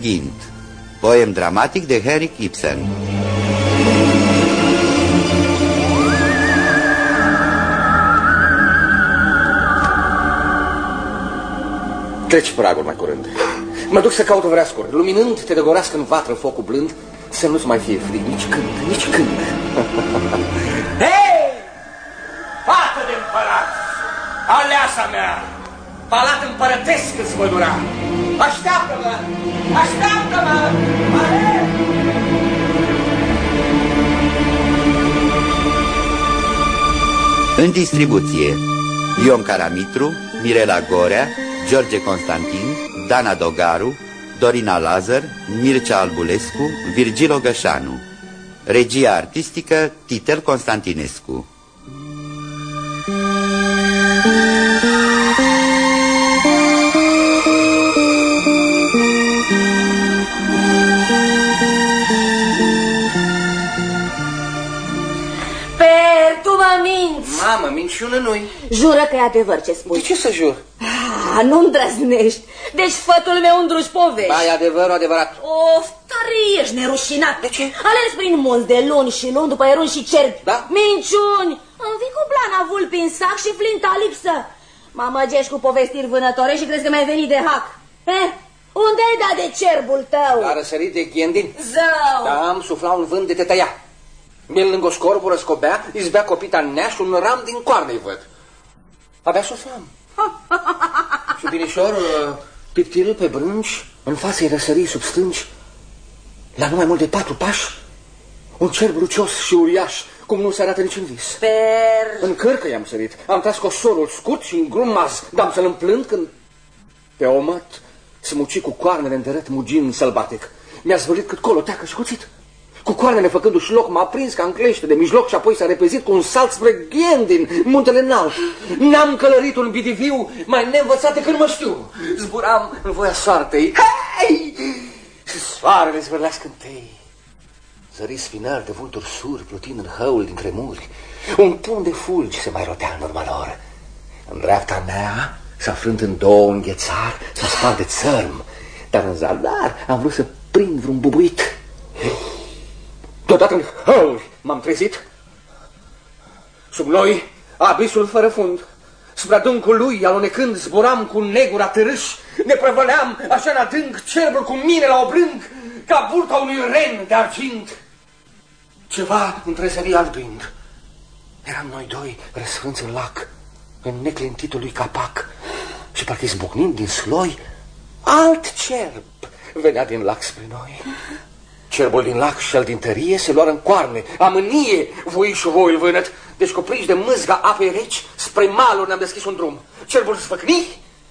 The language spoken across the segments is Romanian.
Gint, poem dramatic de Henrik Ibsen. Treci pragul mai curând. Mă duc să caut o vreascură, luminând te degorească în vatră focul blând, să nu-ți mai fie frig nici când, nici când. Hei! Fată de împărat! Aleasa mea! Palat împărătesc îți vă dura! Așteaptă-mă! Așteaptă-mă! În distribuție: Ion Caramitru, Mirela Gorea, George Constantin, Dana Dogaru, Dorina Lazar, Mircea Albulescu, Virgil Gășanu. Regia artistică Titel Constantinescu. Mamă, minciună nu-i. Jură că e adevăr ce spui. De ce să jur? Nu îndrăznești. Deci fătul meu îndruși povești. Ba, e adevărul adevărat. Of, tare ești nerușinat. De ce? Ales prin munți de luni și luni după eruni și cerbi. Da? Minciuni. Îmi vii cu blana vulpi în sac și flinta lipsă. Mă măgești cu povestiri vânătoare și crezi că mi-ai venit de hac. Unde ai dat de cerbul tău? A răsărit de Ghendin. Zău. Da, am sufla un vânt de te tăia. Bine lângă o scorbură scobea, izbea copita în nea și un ram din coarne-i văd. Abia suflam. Și binișor, piptirâ pe brânci, în față-i răsării sub stânci, la numai mult de 4 pași, un cerb lucios și uriaș, cum nu se arată nici în vis. Sper. În cărcă i-am sărit, am tras cosorul scurt și în grumaz, dar să-l împlânt când pe omăt smuci cu coarnele în dărât, mugind sălbatic. Mi-a zvârlit cât colo, teacă și cuțit. Cu coarnele făcându-și loc, m-a prins ca în clește de mijloc și apoi s-a repezit cu un salt spre Ghendin, muntele înalt. N-am călărit un bidiviu mai neînvățat decât mă știu. Zburam în voia soartei. Hei! Și soarele zvârlea scântei. Zări spinări de vulturi suri plutind în hăul dintre muri. Un pun de fulgi se mai rotea în urma lor. În dreapta mea s-a frânt în două un ghețar, s-a spart de țărm. Dar în zadar am vrut să prind vreun bubuit. Deodată în hăuri m-am trezit. Sub noi, abisul fără fund. Spre adâncul lui, alunecând, zburam cu negura târâș. Ne prăvăleam așa în adânc, cerbul cu mine la obrânc, ca burta unui ren de argint. Ceva întrezări albind. Eram noi doi răsfrânți în lac, în neclintitul lui capac. Și parcă izbucnind din sloi, alt cerb venea din lac spre noi. Cerbul din lac și al din tărie se luară în coarne, amânie voi și voi îl vânăt. Deci cuprinși de mâzga apei reci, spre maluri ne-am deschis un drum. Cerbul sfăcni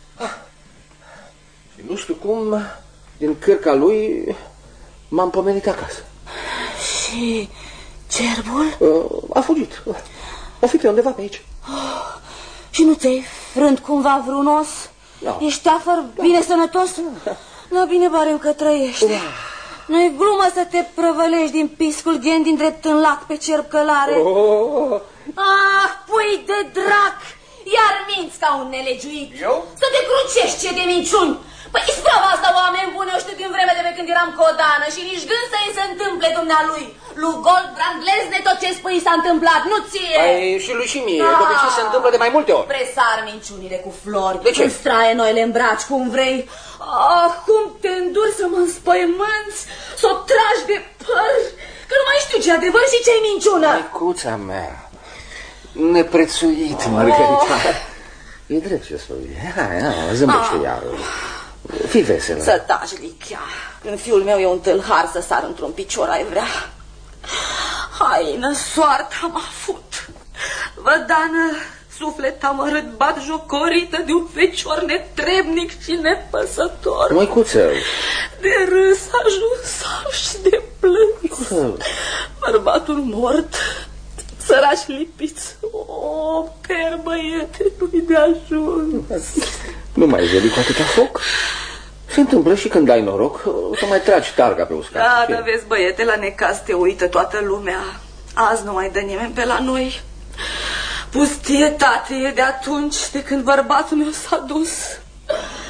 și nu știu cum, din cârca lui m-am pomenit acasă. Și cerbul? A fugit. O fi pe undeva pe aici. Și nu ți-ai frânt cumva vreun os? No. Ești afăr, bine sănătos? Da, bine barem că trăiești. Nu-i glumă să te prăvălești din piscul Ghendin drept în lac pe cerb călare. Ah, pui de drac! Iar minți ca un nelegiuit. Eu? Să te crucești, ce de minciuni! Păi isprava asta, oameni buni, o știu din vreme de pe când eram codană și nici gând să-i se întâmple dumnealui. Lui Goldbrand Lezne tot ce spui s-a întâmplat, nu ție! Păi și lui și mie, de obicei se întâmplă de mai multe ori. Presar minciunile cu flori, de ce? în straie noi le îmbraci cum vrei. Ah, cum te înduri să mă înspăimânți, să o tragi de păr, că nu mai știu ce adevăr și ce-i minciună. Măicuța mea, neprețuit, Margarita. E drept ce spui. Hai, zâmbește iar. Fii veselă. Să taci, Lichia. Când fiul meu e un tâlhar să sar într-un picior, ai vrea. Haină, soartă am avut. Vădană, suflet am rădbat jocorită de un fecior netrebnic și nepăsător. Măicuță. De râs ajuns și de plâns. Bărbatul mort, sărași lipiți. O, per băiete, nu-i de ajuns. Nu mai veli cu atâta foc? Se întâmplă și când ai noroc să mai tragi targa pe uscat. Da, dar vezi, băiete, la necaz te uită toată lumea. Azi nu mai dă nimeni pe la noi. Pustietate e de atunci, de când bărbatul meu s-a dus.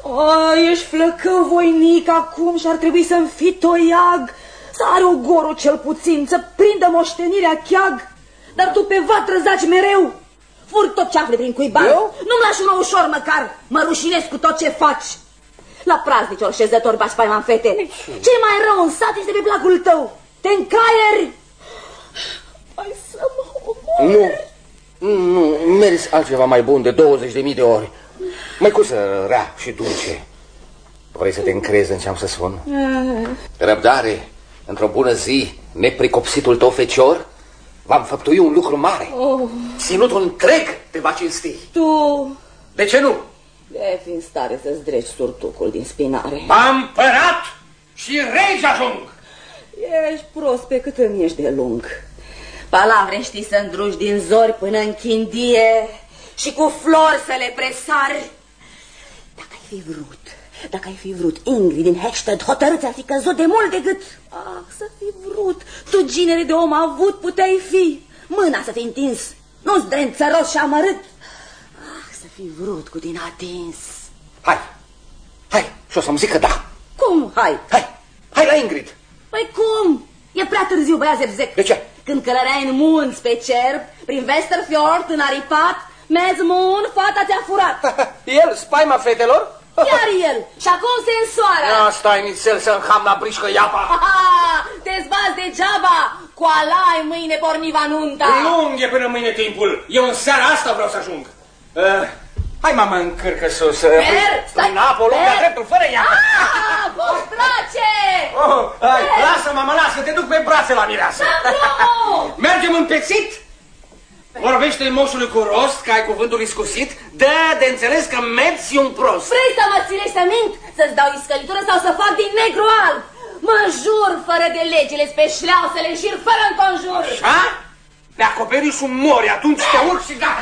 Ești flăcău voinic acum și ar trebui să-mi fii toiag, să are ogorul cel puțin, să prindă moștenirea cheag. Dar tu pe vatră zaci mereu, furi tot ce afli prin cuibar. Nu-mi lași una ușor măcar, mă rușinez cu tot ce faci. La praznici orșezători bași paima în fete. Ce mai rău în sat este pe placul tău. Te încaieri. Hai să mă omori. Nu, meriți altceva mai bun de 20.000 de ori. Măicuță rea și dulce, vrei să te încrezi în ce am să spun? Răbdare, într-o bună zi, nepricopsitul tău fecior va înfăptui un lucru mare. Ținutul întreg te va cinsti. Tu... De ce nu? De fi în stare să-ți dregi surtucul din spinare. Împărat și rege ajung. Ești prost pe cât îmi ești de lung. Palavre știi să îndrugi din zori până în chindie și cu flori să le presari. Dacă ai fi vrut, Ingrid din Hexted hotărâți ar fi căzut de mult de gât. Ah, să fi vrut, tu ginere de om avut puteai fi. Mâna să fi întins, nu-ți drențăros și amărât. Ah, să fi vrut cu din atins. Hai, și o să-mi zic că da. Cum hai? Hai la Ingrid. Păi cum? E prea târziu, băia zebzec. De ce? Când călăreai în munți pe cerb, prin Westerfjord, în aripat, Mezmun, fata ți-a furat. El, spaima fetelor? Chiar el. Și acum se însoară. Ia stai nițel să înham la brișcă iapa. Te-ți bați degeaba. Cu alai mâine porniva nunta. Lung e până mâine timpul. Eu în seara asta vreau să ajung. Hai, mama, încărcă sus. Stai, apă, lungă, dreptul, fără iapă. Postrace! Hai, lasă, mama, lasă, te duc pe brațe la mireasă. Mergem împețit? Vorbește moșului cu rost, că ai cuvântul iscusit, dă de înțeles că mergi un prost. Vrei să mă ținești să mint? Să-ți dau iscălitură sau să fac din negru alb? Mă jur fără de legile pe șleau să le înșir fără înconjur. Așa? Te acoperi și mori, atunci te urc și gata.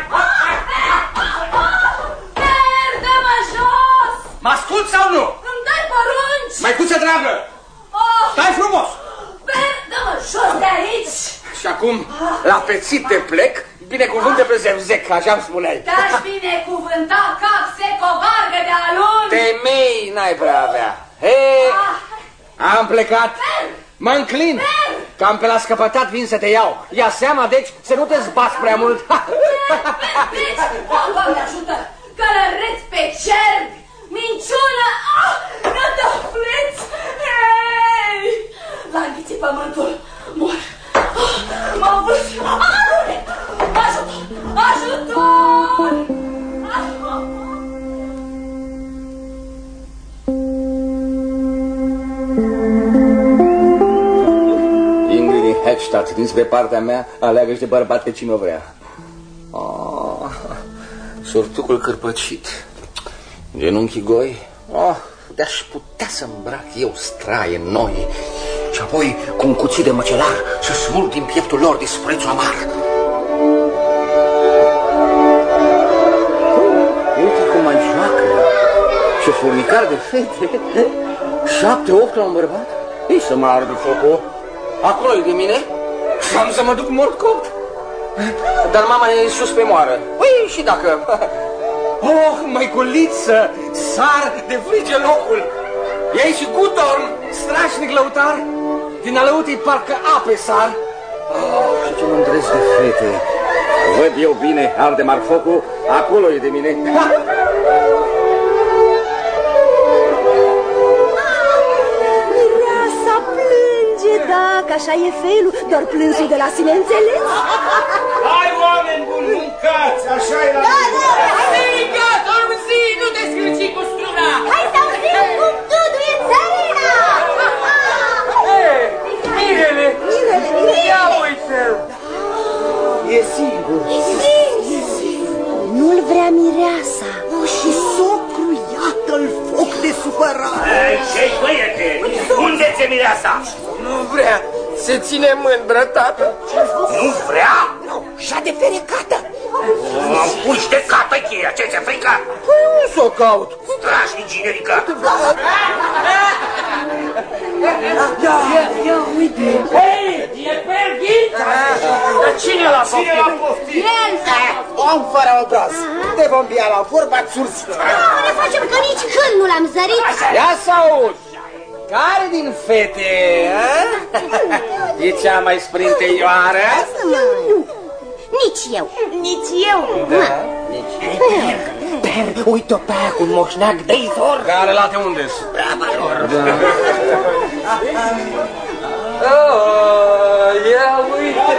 Per, dă-mă jos! Mă ascult sau nu? Îmi dai porunci? Măicuță dragă, stai frumos! Per, dă-mă jos de aici! Și acum, la pețit te plec, binecuvânte pe Zevzec, așa-mi spuneai. Te-aș binecuvânta cap sec o vargă de alun. Temei n-ai prea avea. Am plecat. Mă înclin. Cam pe la scăpătat vin să te iau. Ia seama, deci, să nu te zbați prea mult. Deci, Doamne ajută, călăreți pe cerbi, minciună, rădăfleți. L-a înghițit pământul, mor. M-am văzut! Ajutor! Ajutor! Ingrid din Hexted, din spre partea mea, aleagă-și de bărbat pe cine o vrea. Surtucul cârpăcit, genunchii goi. De-aș putea să îmbrac eu straie noi și apoi cu un cuțit de măcelar să smulg din pieptul lor disprețul amar. Uite cum mai joacă. Ce furnicar de fete. 7-8 la un bărbat. Ei să mă ardă focul. Acolo-i de mine și am să mă duc mort copt. Dar mama e sus pe moară. Păi și dacă... măiculiță, sar de frige locul. Ei și Gutorm, strașnic lăutar. Din alăutii parcă ape sar. Și ce mândresc de fete. Văd eu bine, Aldemar focul, acolo e de mine. Mireasa plânge, dacă așa e felul, doar plânsul de la sine înțeles. Hai, oameni buni, mâncați, așa e la mine. Striga, dormzi, nu te scârci cu struna. Hai să auzim cum duduie țărina. Mirele, ia uite-l. E singur. Nu-l vrea mireasa. Și socru, iată-l foc de supărare. Ce-i, băiete? Unde ți-e mireasa? Nu vrea, se ține mândră, tată. Nu vrea? Și-a de ferecată. Am pus de cată cheia, ce ți-e frică? Păi nu s-o caut. Strașnic generică. Ia uite. Hei, e Berg poftit? Dar cine l-a poftit? El! Om fără obraz. De vom bia la vorba țursit. Nu ne facem că nici când nu l-am zărit. Ia să aud! Care din fete, e cea mai sprinteioară? Nu, nici eu. Nici eu. Per, uite-o pe aia cu un moșneac de izor. Care la te unde-s? Ia uite!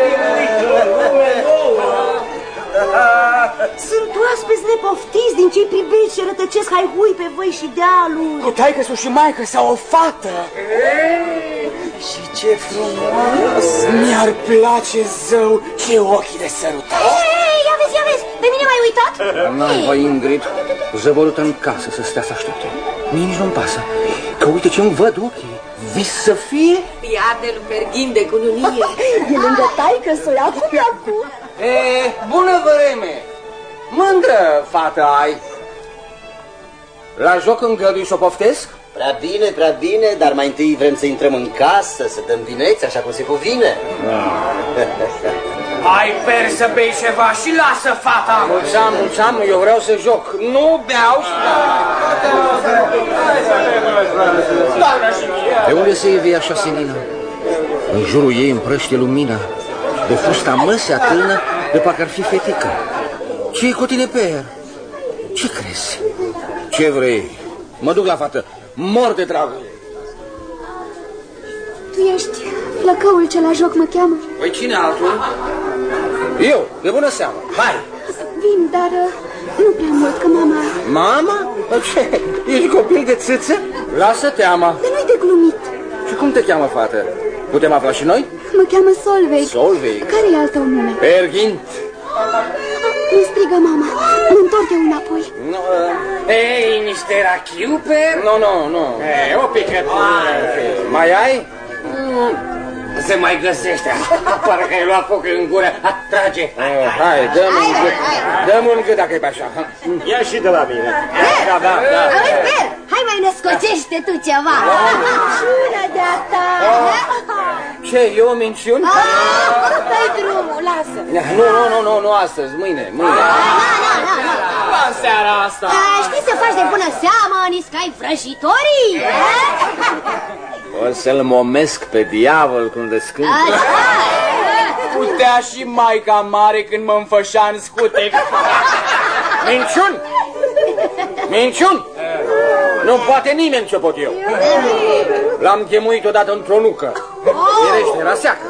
Sunt oaspeți nepoftiți din cei pribeți și rătăcesc haihui pe voi și dealul. Cu taică-su și maică sau o fată. Și ce frumos! Mi-ar place zău, ce ochi de sărutat. Ia vezi, pe mine m-ai uitat? N-ai, voi, Ingrid, zăvorât în casă să stea să aștepte. Mie nici nu-mi pasă, că uite ce-mi văd ochii. Vis să fie? Iar-de lui Perghin de cununie. E lângă taică-sul, acum. Bună vreme! Mândră fată ai. La joc îngădui să o poftesc? Prea bine, dar mai întâi vrem să intrăm în casă, să dăm vineți, așa cum se cuvine. Hai, Per, să bei ceva și lasă fata. Mulțeam, eu vreau să joc. Nu beau și De unde se ieve așa senină? În jurul ei împrăște lumina. De fusta măsea tână, de parcă ar fi fetică. Ce-i cu tine, Per? Ce crezi? Ce vrei? Mă duc la fată. Mor de dragă. Tu ești flăcăul ce la joc mă cheamă? Păi cine altul? Eu, de bună seamă. Hai! Vin, dar nu prea mult, că mama... Mama? Ce? Ești copil de țâță? Lasă teama. Dar nu-i de glumit. Și cum te cheamă, fată? Putem afla și noi? Mă cheamă Solveig. Solveig? Care-i al tău nume? Perghint. Nu strigă mama. Mă întorc eu înapoi. Ei, niște rachiu, Per? Nu. O picătură. Mai ai? Se mai găsește. Parcă ai luat foc în gură. Trage. Hai, dă-mi un gât dacă e pe așa. Ia și de la mine. Da. Auzi, Per, hai mai ne scocește tu ceva. Minciună de-a ta. Ce, eu minciuni? Dă-i drumul, lasă. Nu astăzi, mâine. În seara asta. Știi să faci de bună seamă, niscai vrăjitorii? O să-l momesc pe diavol cum de scânt. Putea și maica mare când mă înfășa în scutec. Minciuni! Nu poate nimeni ce pot eu. L-am chemuit odată într-o nucă. Era seacă.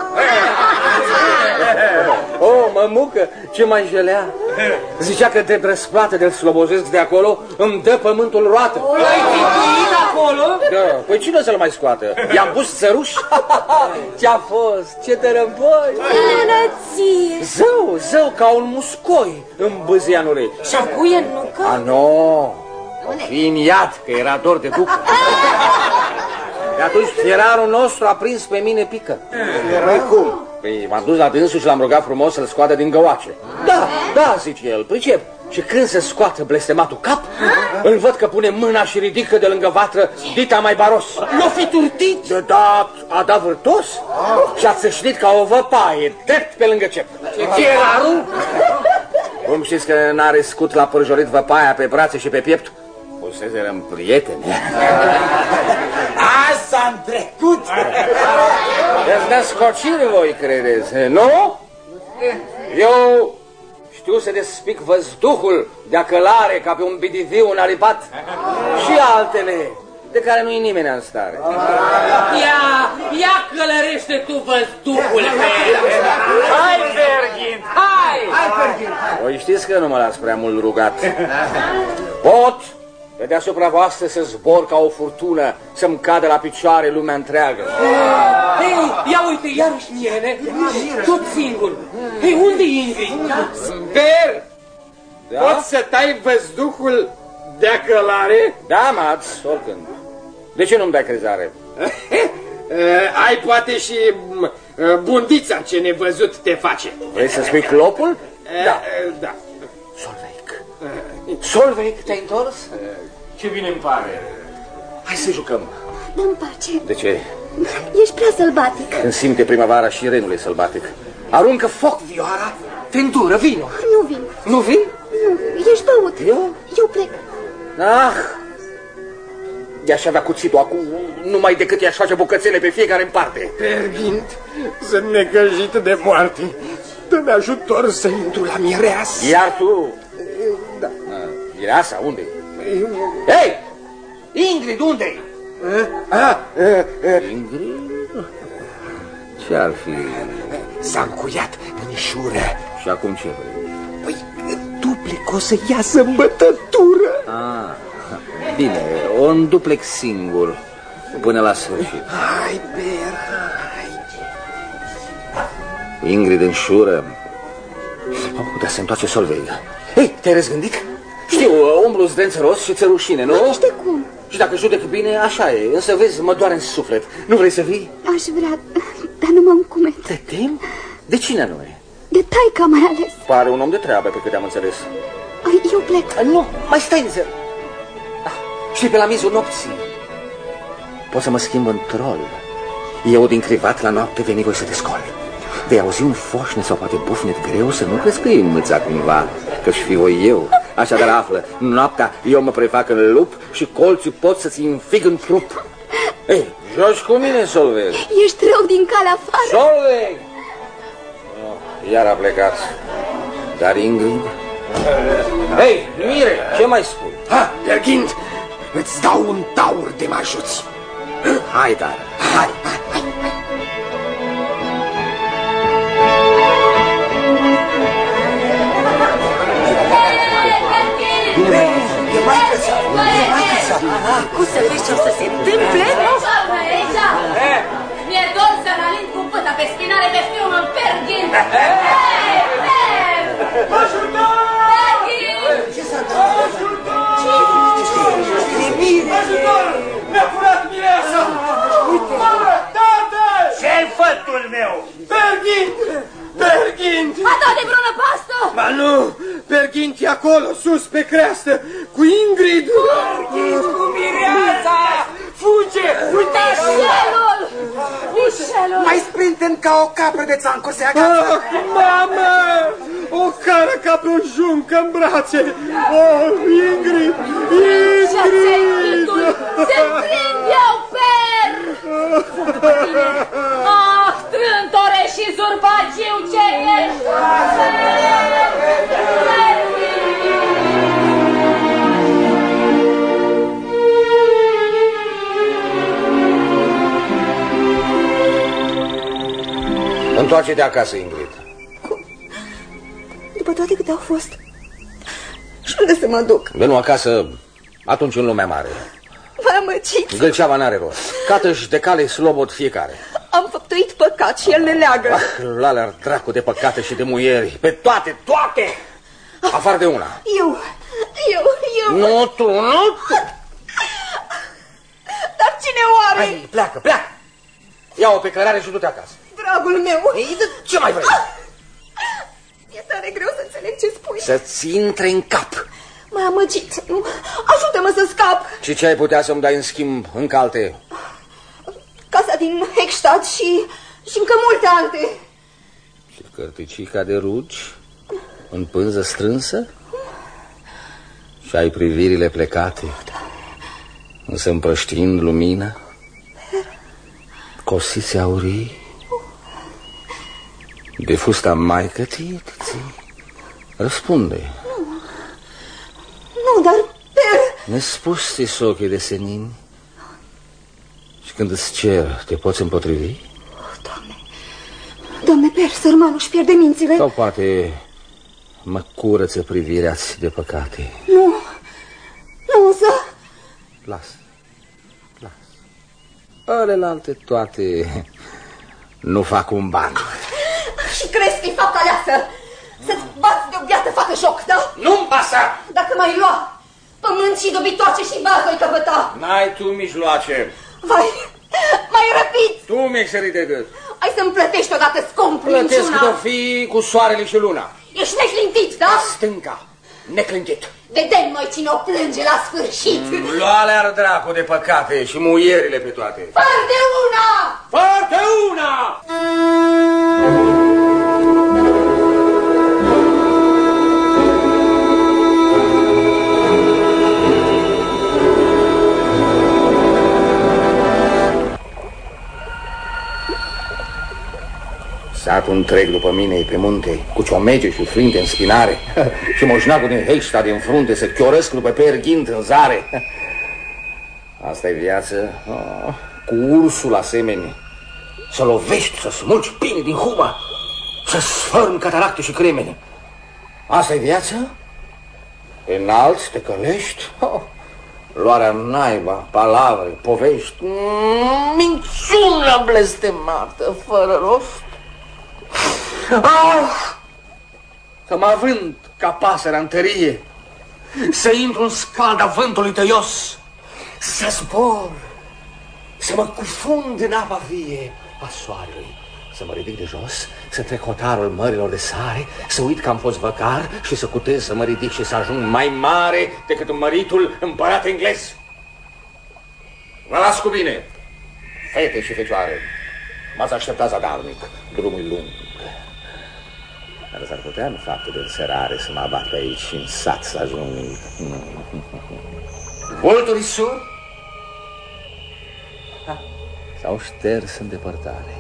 Mămucă, ce mai jelea. Zicea că de răsplată de-l slobozesc de acolo îmi dă pământul roată. Ai tituit acolo? Da, păi cine să-l mai scoată? I-am pus țăruși. Ce-a fost? Ce tărăboi! Bunăție! Zău, ca un muscoi în bâzia în urei. Și-a puie în nucă? Nu, fi în iad, că era dor de ducă. De atunci fierarul nostru a prins pe mine pică. Cum? Păi m-am dus la dânsul și l-am rugat frumos să-l scoată din găoace. Da, zice el, pricep. Și când se scoate blestematul cap, îl văd că pune mâna și ridică de lângă vatră dita mai baros. L-o fi turtit? Da, a dat vârtos și a țâșnit ca o văpaie, drept pe lângă cep. Fierarul? Cum știți că n-are scut la pârjolit văpaia pe brațe și pe piept? Puseserăm prieteni. Azi s-a întrecut. Deci descociri voi credeți, nu? Eu știu să despic văzduhul de-a călare ca pe un bidiviu înalipat și altele de care nu-i nimeni în stare. Ia călărește tu văzduhul. Hai, Perghint, hai! Voi știți că nu mă las prea mult rugat. Pot pe deasupra voastră să zbor ca o furtună, să-mi cadă la picioare lumea întreagă. Hei, ia uite, iarăși Mirele, tot singur. Hei, unde e Ingrid? Per, Da? poți să tai văzduhul de-a călare? Da, Maț, oricând. De ce nu-mi dai crezare? Ai poate și bundița ce nevăzut te face. Vrei să spui clopul? Da. Solveig, te-ai întors? Ce bine îmi pare. Hai să jucăm. Dă-mi pace. De ce? Ești prea sălbatic. Când simte primăvara și renul e sălbatic. Aruncă foc, Vioara, te îndură, vino. Nu vin. Nu vin? Nu, ești băut. Eu plec. Ah, i-aș avea cuțitul acum, numai decât i-aș face bucățele pe fiecare în parte. Perghint, sunt necăjit de moarte. Dă-mi ajutor să intru la mireasă. Iar tu? Da. Mireasa, unde-i? Hei! Ingrid, unde-i? Ingrid? Ce-ar fi? S-a încuiat în șură. Și acum ce vrei? Păi, Duplec o să iasă în bătătură. Ah, bine, un duplex singur, până la sfârșit. Hai, Per, hai. Ingrid în șură. Dar se întoarce Solveig. Hei, te-ai răzgândit? Știu, umblu zdrențăros și ți-e rușine, nu? Ești de cum? Și dacă judec bine, așa e. Însă, vezi, mă doare în suflet. Nu vrei să vii? Aș vrea, dar nu mă încumet. Te temi? De cine anume? De taica mai ales. Pare un om de treabă, pe câte am înțeles. Eu plec. Nu, mai stai nițel. Și pe la mizul nopții pot să mă schimb în troll. Eu din crivat la noapte veni voi să te scol. Vei auzi un foșnet sau poate bufnet greu, să nu crezi că e mâța cumva, că-și fi eu. Așadar află, noaptea eu mă prefac în lup și colțul pot să-ți înfig în trup. Ei, joci cu mine, Solveig. Ești rău din calea afară. Solveig! Iar a plecat. Dar Ingrid? Hei, Mire, ce mai spui? Ha, Perghint, îți dau un taur de mă ajuți. Hai, dar, hai. Cum să vezi ce o să se întâmple? Mi-e dor să-l alin cu pâta pe spinare pe fiul meu, Perghint! Ajutor! Ce s-a întâmplat? Ajutor! Mi-a furat mireasa! Mamă, tată! Ce-i fătul meu? Perghint! Perghint! A dat de vreun pastă? Ba nu! Perghint e acolo, sus pe creastă, cu Ingrid! Perghint cu mireasa! Fuge! Uitați! Michelul! Michelul! Mai sprinten ca o capră de țanco se agață! Ah, mamă! O cară ca pe o juncă în brațe! Oh, Ingrid! Ingrid! Se prind eu, Per! Fug după tine! Ah, trântore și zurbagiu ce ești! Întoarce-te acasă, Ingrid. Cum? După toate câte au fost. Și unde să mă duc? De nu acasă, atunci în lumea mare. Vă amăgiți. Gâlceava n-are rost. Cată-și de cale slobod fiecare. Am făptuit păcat și el ne leagă. Lalea dracu de păcate și de muieri. Pe toate, toate! Afară de una. Eu. Nu tu, nu tu. Dar cine oare? Hai, pleacă, pleacă. Ia-o pe cărare și du-te acasă. Dragul meu. Ei, ce mai vrei? E tare greu să înțeleg ce spui. Să-ți intre în cap. M-ai amăgit. Ajută-mă să scap. Și ce ai putea să-mi dai în schimb încă alte? Casa din Heckstadt și încă multe alte. Și cărticica de rugi în pânză strânsă? Și ai privirile plecate, însă împrăștiind lumină? Cosițe aurii? De fusta maică-tii? Răspunde. Nu, dar Per... Nespus-ți ochii de senin? Și când îți cer, te poți împotrivi? Doamne, Per, sărmanul își pierde mințile. Sau poate mă curăță privirea-ți de păcate? Nu, însă... Lasă. Alelalte toate nu fac un ban. Și crezi că-i fapta aleasă? Să-ți bați de o biată fată joc, da? Nu-mi pasă! Dacă m-ai lua, pământ și dobitoace și bază-i căpăta. N-ai tu mijloace. Vai, m-ai răpit! Tu mi-ai sărit de gât. Ai să-mi plătești odată scump Plătesc minciuna. cât o fi cu soarele și luna. Ești neclintit, da? Stânca, neclintit. Vedem noi cine o plânge la sfârșit. Lua-le-ar dracu de păcate și muierile pe toate. Foarte una! Foarte una! Satul întreg după mine pe munte, cu ciomege și flinte în spinare și moșnacul din Heșta din frunte se chiorăsc după perghint în zare. Asta-i viață, cu ursul asemeni. Să lovești, să smulgi pini din humă, să sfărmi cataracte și cremene. Asta-i viață? Înalți, te călești, luarea naiba, palavre, povești, minciună blestemată, fără rost. Să mă avânt ca pasărea în tărie, să intru în scalda vântului tăios, să zbor, să mă cufund în apa vie a soarelui, să mă ridic de jos, să trec hotarul mărilor de sare, să uit că am fost văcar și să cutez să mă ridic și să ajung mai mare decât măritul împărat englez. Vă las cu bine, fete și fecioare, m-ați așteptat zadarnic, drumul lung. Dar s-ar putea, în faptul de înserare, să mă abat pe aici și în sat să ajung. Vulturii sur s-au șters în depărtare.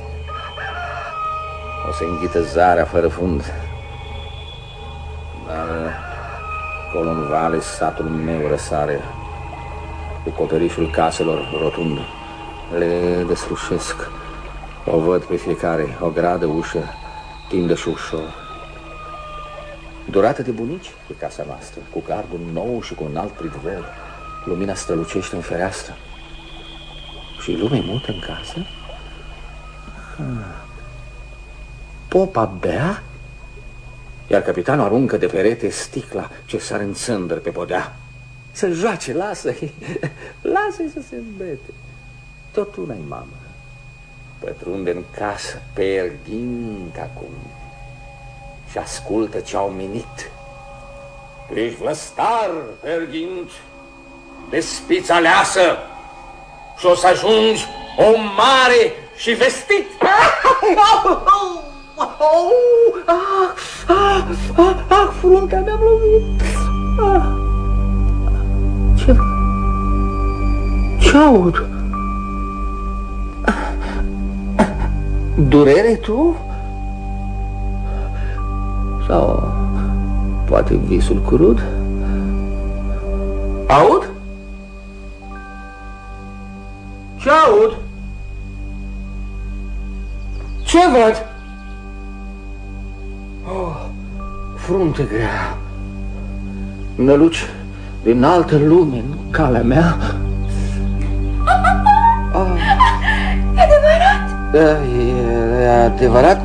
O să înghită zarea fără fund. Dar acolo în vale satul meu răsare, cu coperișul caselor rotund. Le deslușesc. O văd pe fiecare, o gradă ușă, tindă și ușor. Durată de bunici e casa noastră, cu gardul nou și cu un alt pridvel. Lumina strălucește în fereastră. Și lumea mută în casă? Popa bea, iar capitanul aruncă de perete sticla ce sare în țândăr pe podea. Să joace, lasă-i, lasă-i să se îmbete. Tot una-i mamă. Pătrunde în casă, perghint acum, și ascultă ce-au minit. Tu ești vlăstar, perghint, de spița aleasă, și o să ajungi om mare și vestit. Fruntea mi-am lovit. Ce aud? Durere tu? Sau poate visul crud? Aud? Ce aud? Ce văd? Oh, frunte grea, năluci din altă lume în calea mea. E adevărat? Da, e adevărat.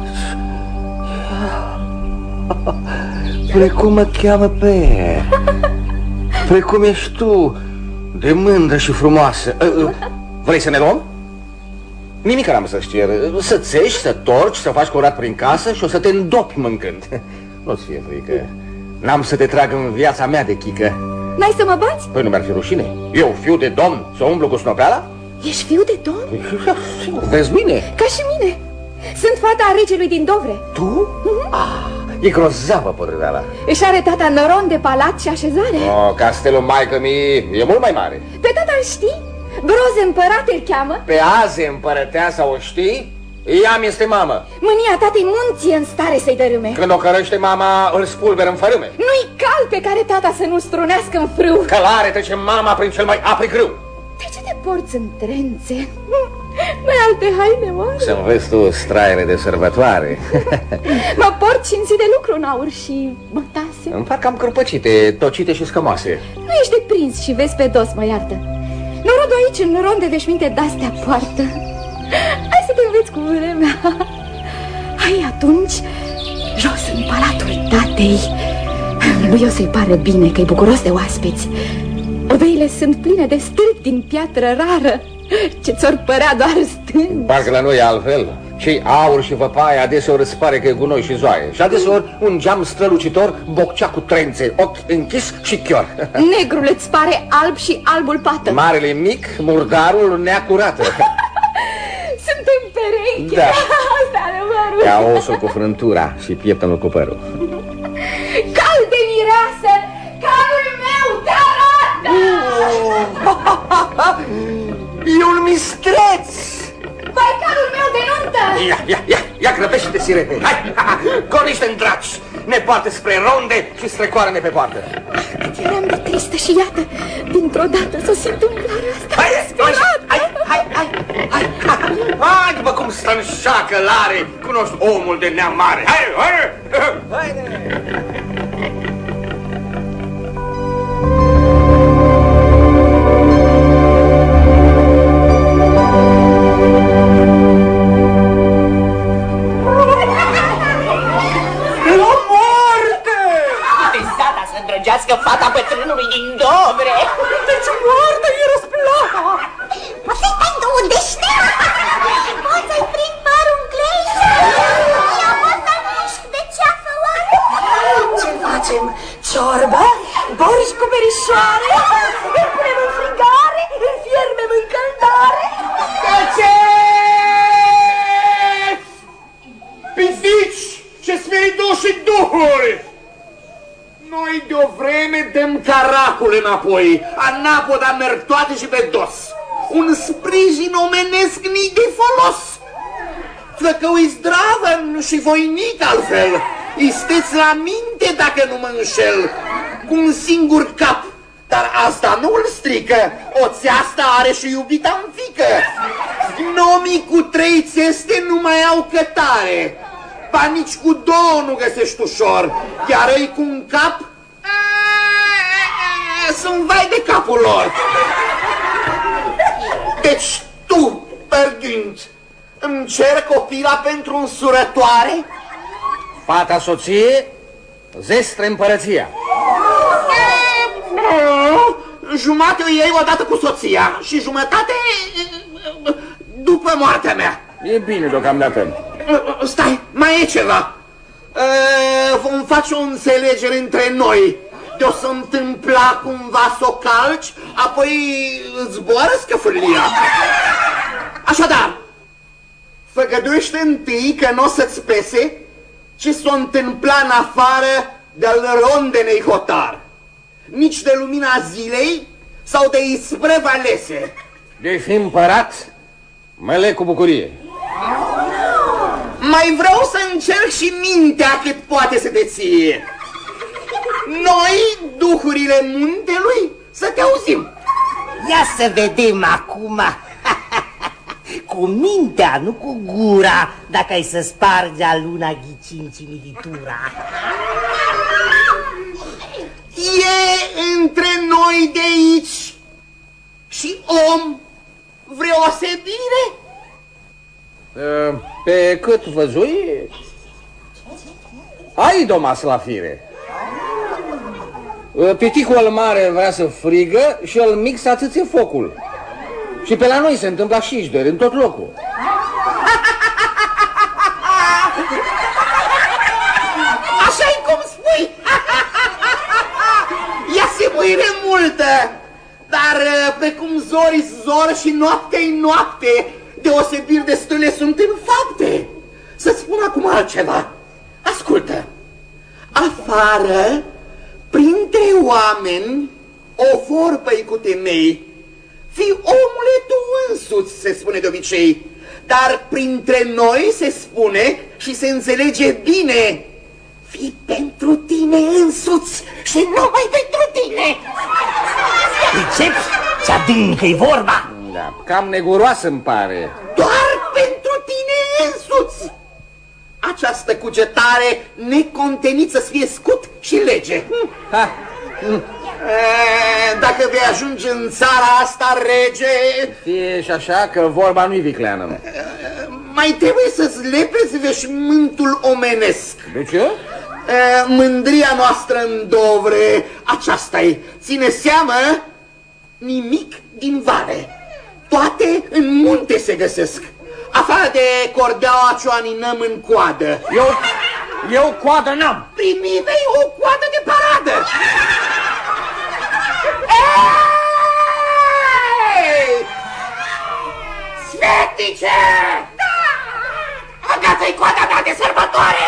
Precum mă cheamă pe precum ești tu, de mândră și frumoasă. Vrei să ne luăm? Nimic n-am să-ți cer. Să țești, să torci, să faci curat prin casă și o să te îndopi mâncând. Nu-ți fie frică. N-am să te trag în viața mea de chică. N-ai să mă bați? Păi nu mi-ar fi rușine. Eu, fiu de domn, să umblu cu snopeala? Ești fiu de domn? Vezi bine? Ca și mine. Sunt fata a regelui din Dovre. Tu? E grozavă părâveala. Își are tata năron de palat și așezare. Castelul maică-mii e mult mai mare. Pe tata îl știi? Broze împărate îl cheamă. Pe aze împărăteasa o știi? Ea mi este mamă. Mânia tatei munții în stare să-i dărâme. Când o cărăște mama, îl spulberă în fărâme. Nu-i cal pe care tata să nu-l strunească în frâu. Călare trece mama prin cel mai apri grâu. De ce te porți în trențe? N-ai alte haine, mă? Să înveți tu straiere de sărbătoare. Mă port și în zi de lucru în aur și mătase. Îmi fac cam cârpăcite, tocite și scămoase. Nu ești de prins și vezi pe dos, mă iartă. Norodul aici în ronde veșminte de-astea poartă. Hai să te înveți cu vremea. Hai atunci, jos în palatul tatei. Lui o să-i pară bine că-i bucuros de oaspeți. Odeile sunt pline de stâlpi din piatră rară, ce ți-or părea doar stânci. Parcă la noi e altfel. Cei aur și văpaia adeseori îți pare că e gunoi și zoaie. Și adeseori un geam strălucitor boccea cu trențe, ochi închis și chior. Negrul îți pare alb și albul pată. Marele mic, murdarul neacurată. Suntem pereche. Da. Asta adevărul. Ca osul cu frântura și pieptănul cu părul. Cal de mireasă, calul meu te arată! E un mistreț! Vai, calul meu de nuntă! Ia grăbește-te, sirete! Hai, corniște-n draci! Ne poartă spre ronde și strecoară-ne pe poartă! Cât eram de tristă și iată, dintr-o dată s-o simt întâmplarea asta. Hai, după cum stă în șacă lare, cunoști omul de neam mare! Hai! Îndrăgească fata bătrânului din Dovre. Deci moartă e răsplata. Mă să-i tai două deștea. Poți să-i prind părul în clei. Ia poți să mușc de ceafă oare. Ce facem? Ciorbă? Borși cu verișoare? Îl punem în frigare? Îl fiermem în căldare? Tăceți! Pisici și spiritoși și duhuri! Noi de-o vreme dăm caracul înapoi, anapoda merg toate și pe dos. Un sprijin omenesc ni de folos. Flăcăui zdravă și voinic altfel. Isteți la minte dacă nu mă înșel. Cu un singur cap, dar asta nu îl strică. O țeasta are și iubita în fică. Gnomii cu 3 țeste nu mai au cătare. Ba nici cu 2 nu găsești ușor, iar ei cu un cap sunt vai de capul lor. Deci tu, Pergând, îmi cer copila pentru însurătoare? Fata soție, zestre împărăția. Jumate o iei odată cu soția și jumătate după moartea mea. E bine deocamdată. Stai, mai e ceva. Vom face o înțelegere între noi. De-o să întâmpla cumva să o calci, apoi îți zboară scăfârlia. Așadar, făgăduiește întâi că n-o să-ți pese ce s-o întâmpla în afară de-al rondenei hotar, nici de lumina zilei sau de isprăv alese. De fi împărat, mă leg cu bucurie. Mai vreau să încerc și mintea cât poate să te ție. Noi, duhurile muntelui, să te auzim. Ia să vedem acum. Cu mintea, nu cu gura, dacă ai să spargi aluna ghicim cimilitura. E între noi de aici și om vreo osebire? Pe cât văzui, ai domas la fire. Piticul mare vrea să frigă și el mic să atâție focul. Și pe la noi se întâmplă și doi în tot locul. Așa-i cum spui. Ia semuire multă, dar pe cum zori zor și noapte-i noapte, deosebiri destule sunt în fapte. Să-ți spun acum altceva. Ascultă. Afară, printre oameni, o vorbă-i cu temei. Fii omule tu însuți, se spune de obicei, dar printre noi se spune și se înțelege bine. Fii pentru tine însuți și numai pentru tine. Pricepi ce adâncă-i vorba? Da, cam neguroasă îmi pare. Doar pentru tine însuți. Această cugetare necontenită să fie scut și lege. Dacă vei ajunge în țara asta rege... Fie și așa că vorba nu-i vicleană. Mai trebuie să-ți lepezi veșmântul omenesc. De ce? Mândria noastră în Dovre, aceasta-i. Ține seamă, nimic din vale. Toate în munte se găsesc. Afară de cordeaua ce o aninăm în coadă. Eu coadă n-am. Primivei o coadă de paradă. Ei! Sfetice! Gata-i coada mea de sărbătoare!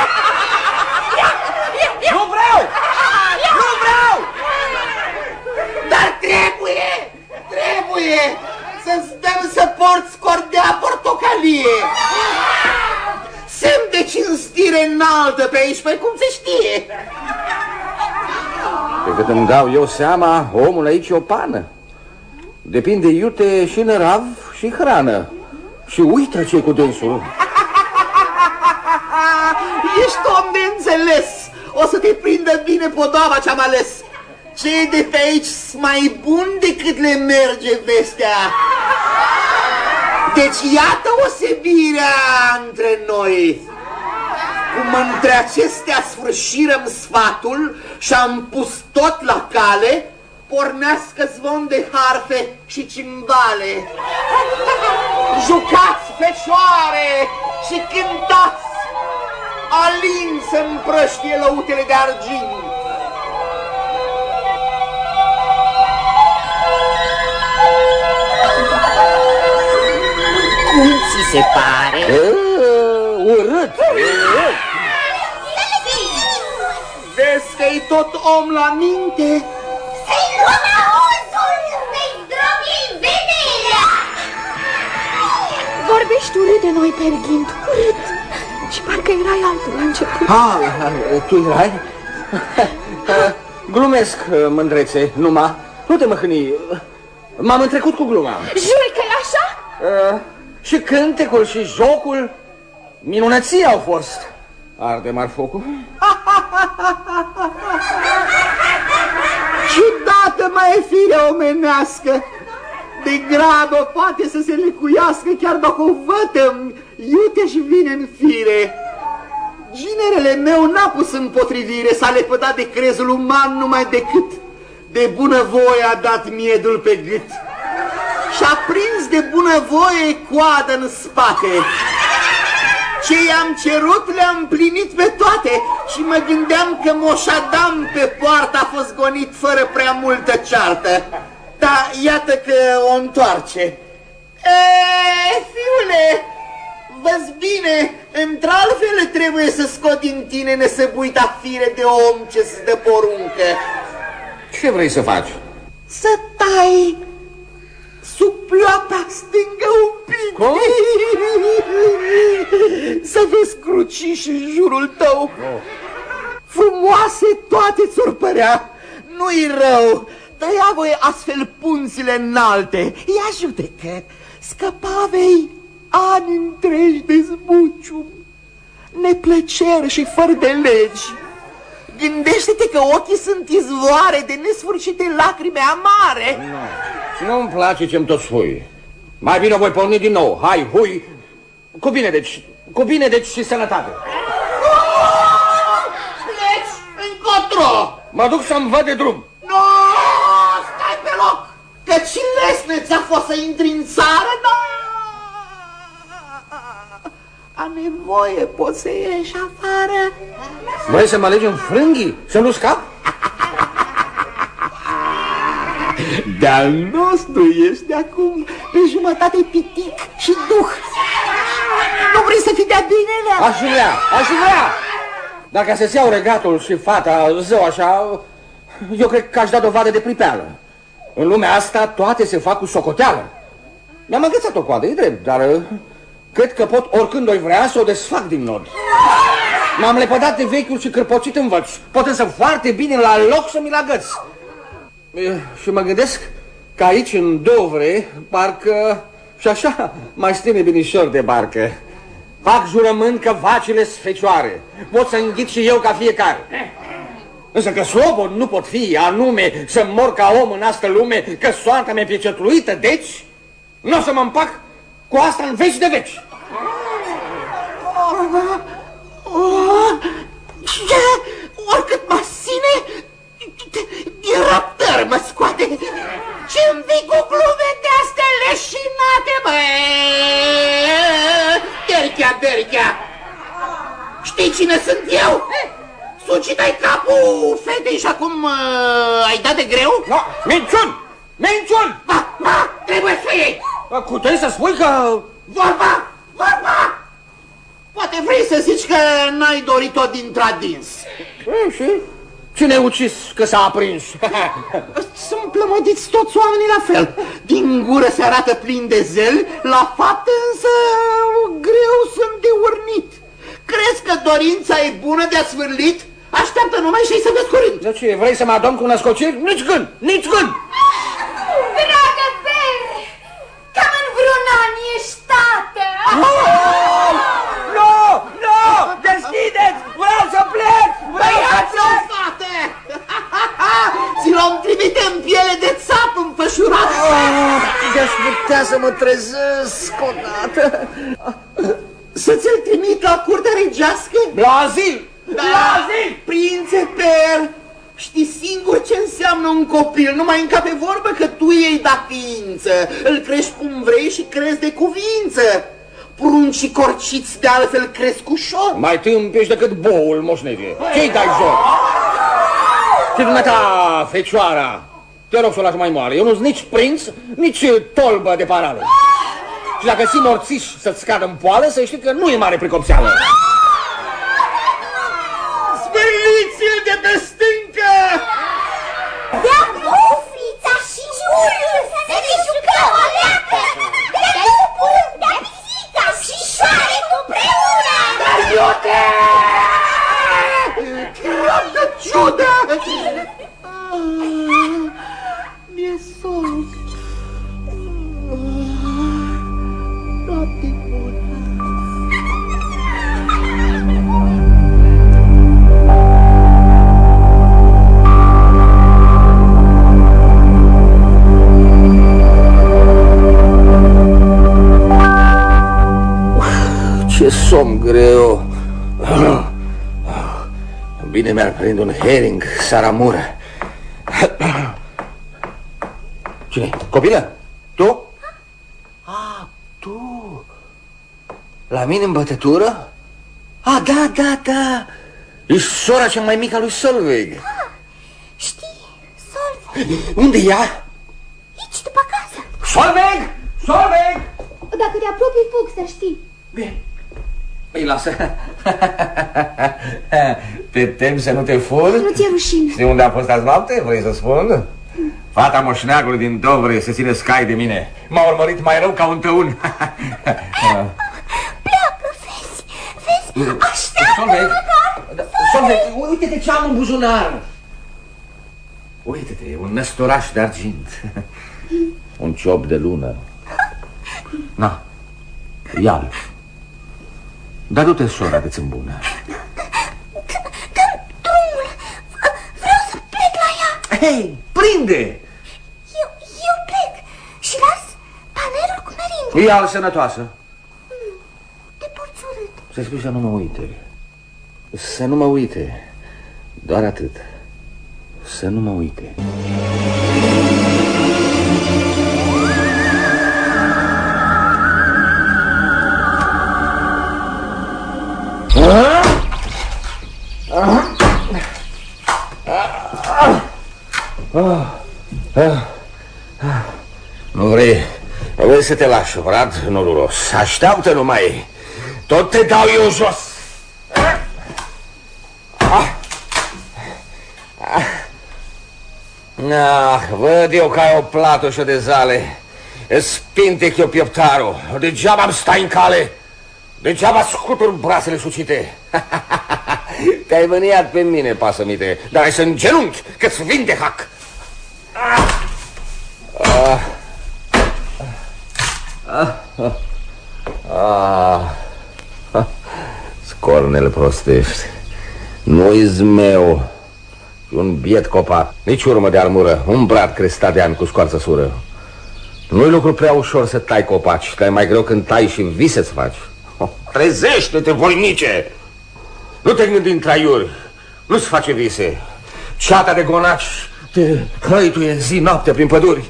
Nu vreau! Nu vreau! Dar trebuie să-ți dăm să porți cordea portocalie. Semn de cinstire înaltă pe aici, păi cum se știe. Pe cât îmi dau eu seama, omul aici e o pană. Depinde iute și nărav și hrană. Și uită ce-i cu dânsul. Ești om de înțeles. O să te prindă bine podoaba ce-am ales. Cei de pe aici sunt mai buni decât le merge vestea. Deci iată osebirea între noi. Cum între acestea sfârșirăm sfatul și-am pus tot la cale, pornească zvon de harfe și cimbale. Jucați, fecioare, și cântați, alin să împrăștie lăutele de argint. Cum ți se pare? Urât! Vezi că-i tot om la minte? Să-i luăm auzul, să-i zdrobim vederea! Vorbești urât de noi, Perghint, urât. Și parcă erai altul la început. Tu erai? Glumesc, mândrețe, nu te măhâni. M-am întrecut cu gluma. Juri că e așa? Și cântecul și jocul, minunății au fost. Arde-mar focul. Ciudată mai e firea omenească. De grabă poate să se lecuiască chiar dacă o vătăm, iute și vine în fire. Ginerele meu n-a pus în potrivire, s-a lepădat de crezul uman numai decât de bunăvoie a dat miedul pe gât. Și-a prins de bunăvoie coadă în spate. Ce i-am cerut le-am împlinit pe toate și mă gândeam că Moș Adam pe poartă a fost gonit fără prea multă ceartă. Dar iată că o întoarce. Fiule, vă-ți bine, într-altfel trebuie să scot din tine nesăbuita fire de om ce-ți dă poruncă. Ce vrei să faci? Să tai sub ploata stângă un pic. Cum? Să vezi cruciși în jurul tău. Frumoase toate ți-or părea. Nu-i rău. Tăia voi astfel punțile înalte. Ia judecă, scăpavei ani întregi de zbucium, neplăceri și fără de legi. Gândește-te că ochii sunt izvoare de nesfârșite lacrime amare. Nu-mi place ce-mi tot spui. Mai bine voi porni din nou. Hai, hui. Cu bine deci și sănătate. Pleci încotro. Mă duc să-mi văd de drum. Nu, stai pe loc, căci lesne ți-a fost să intri în țară, dar a nevoie poți să ieși afară. Vrei să mă alegi în frânghii, să nu scap? De-al nostru ești de acum pe jumătate pitic și duh. Nu vrei să fii de-a binelea? Aș vrea. Dacă să-ți iau regatul și fata, zău așa, eu cred că aș da dovadă de pripeală. În lumea asta toate se fac cu socoteală. Mi-am înghețat o coadă, e drept, dar cred că pot, oricând o-i vrea, să o desfac din nod. M-am lepădat de vechiul și cârpocit învăț. Pot însă foarte bine la loc să mi-l agăț. Și mă gândesc că aici, în Dovre, parcă și așa mai stine binișor de barcă. Fac jurământ că vacile-s fecioare. Pot să înghit și eu ca fiecare. Însă că slobod nu pot fi, anume să mor ca om în astă lume, că soarta mi-e piecetluită, deci nu o să mă împac cu asta în veci de veci. Ce? Oricât mă sine, din răbdări mă scoate. Ce-mi vii cu glume de-astea leșinate, băi? Terghea. Știi cine sunt eu? Sucitai capul fetei și acum ai dat de greu? No, minciuni! Minciuni! Trebuie să iei! Puteai să spui că... Vorba! Poate vrei să zici că n-ai dorit-o dintr-adins. Și? Cine-ai ucis că s-a aprins? Sunt plămădiți toți oamenii la fel. Din gură se arată plin de zel, la fapte însă greu sunt de urnit. Crezi că dorința e bună de-a svârlit? Așteaptă numai și să vezi curând. De ce, vrei să mă adorm cu născociri? Nici gând, nici gând! Dragă Pere, cam în vreun an ești tată. Nu! Deschideți! Vreau să plec! Băiați-o, fată! Ți-l-om trimite în piele de țap înfășurat. De-aș putea să mă trezesc odată. Să ți-l trimit la curtea regească? La azil! La azil! Prințe Per, știi singur ce înseamnă un copil. Nu mai încape vorbă că tu i-ai dat ființă. Îl crești cum vrei și crezi de cuvință. Pruncii corciți de altfel cresc ușor. Mai tâmpești decât boul, moșnevie. Ce-i dai joc? Și dumneata, fecioara, te rog să o lași mai moale. Eu nu-s nici prinț, nici tolbă de parală. Și dacă ții morțiș să-ți scadă în poală, să știi că nu e mare pricopseală. Zvârliți-l de pe stâncă! De-a Puflița și Julius să ne jucăm o leacă! De-a Supun, de-a Pisica și Șoarecul împreună! Dar iute! Câtă ciudă! Mi-e somn. Noapte bună. Ce somn greu. Bine mi-ar prinde un herring, saramură. Cine? Copilă? Tu? Tu? La mine în bătătură? Da. Ești sora cea mai mică a lui Solveig. Știi, Solveig? Unde e ea? Aici, după casă. Solveig! Solveig! Dacă te apropii, fug, să știi. Bine. Îi lasă. Te temi să nu te fur? Nu ți-e rușine. Știi unde a fost azi noapte? Vrei să spun? Fata moșneagului din Dovre se ține scai de mine. M-a urmărit mai rău ca un tăun. Pleacă, vezi, așteaptă măcar. Solveig, uite-te ce am în buzunar. Uite-te, un năstoraș de argint. Un ciop de lună. Na, ia-l. Dar du-te, sora, de-ți îmbună. Dă-mi drumul. Vreau să plec la ea. Hei, prinde! Eu plec și las panerul cu merinde. Ia-l sănătoasă. Te porți urât. Să spui să nu mă uite. Să nu mă uite. Doar atât. Să nu mă uite. Nu vrei să te lași, Vrad, noruros. Așteaptă numai. Tot te dau eu jos. Văd eu că ai o platoșă de zale. Spintec eu pieptarul. Degeaba-mi stai în cale. Degeaba scutur brațele sucite. Te-ai mâniat pe mine, pasămite. Dar ai să-n genunchi, că-ți vin de hac. Scornele prostești. Nu-i zmeu, un biet copac. Nici urmă de armură. Un brad crestat de ani cu scoarță sură. Nu-i lucru prea ușor să tai copaci. Că e mai greu când tai și vise-ți faci. Trezește-te, voinice! Nu te gândi în traiuri. Nu-ți face vise. Ceata de gonaci te hăituie zi noapte prin păduri.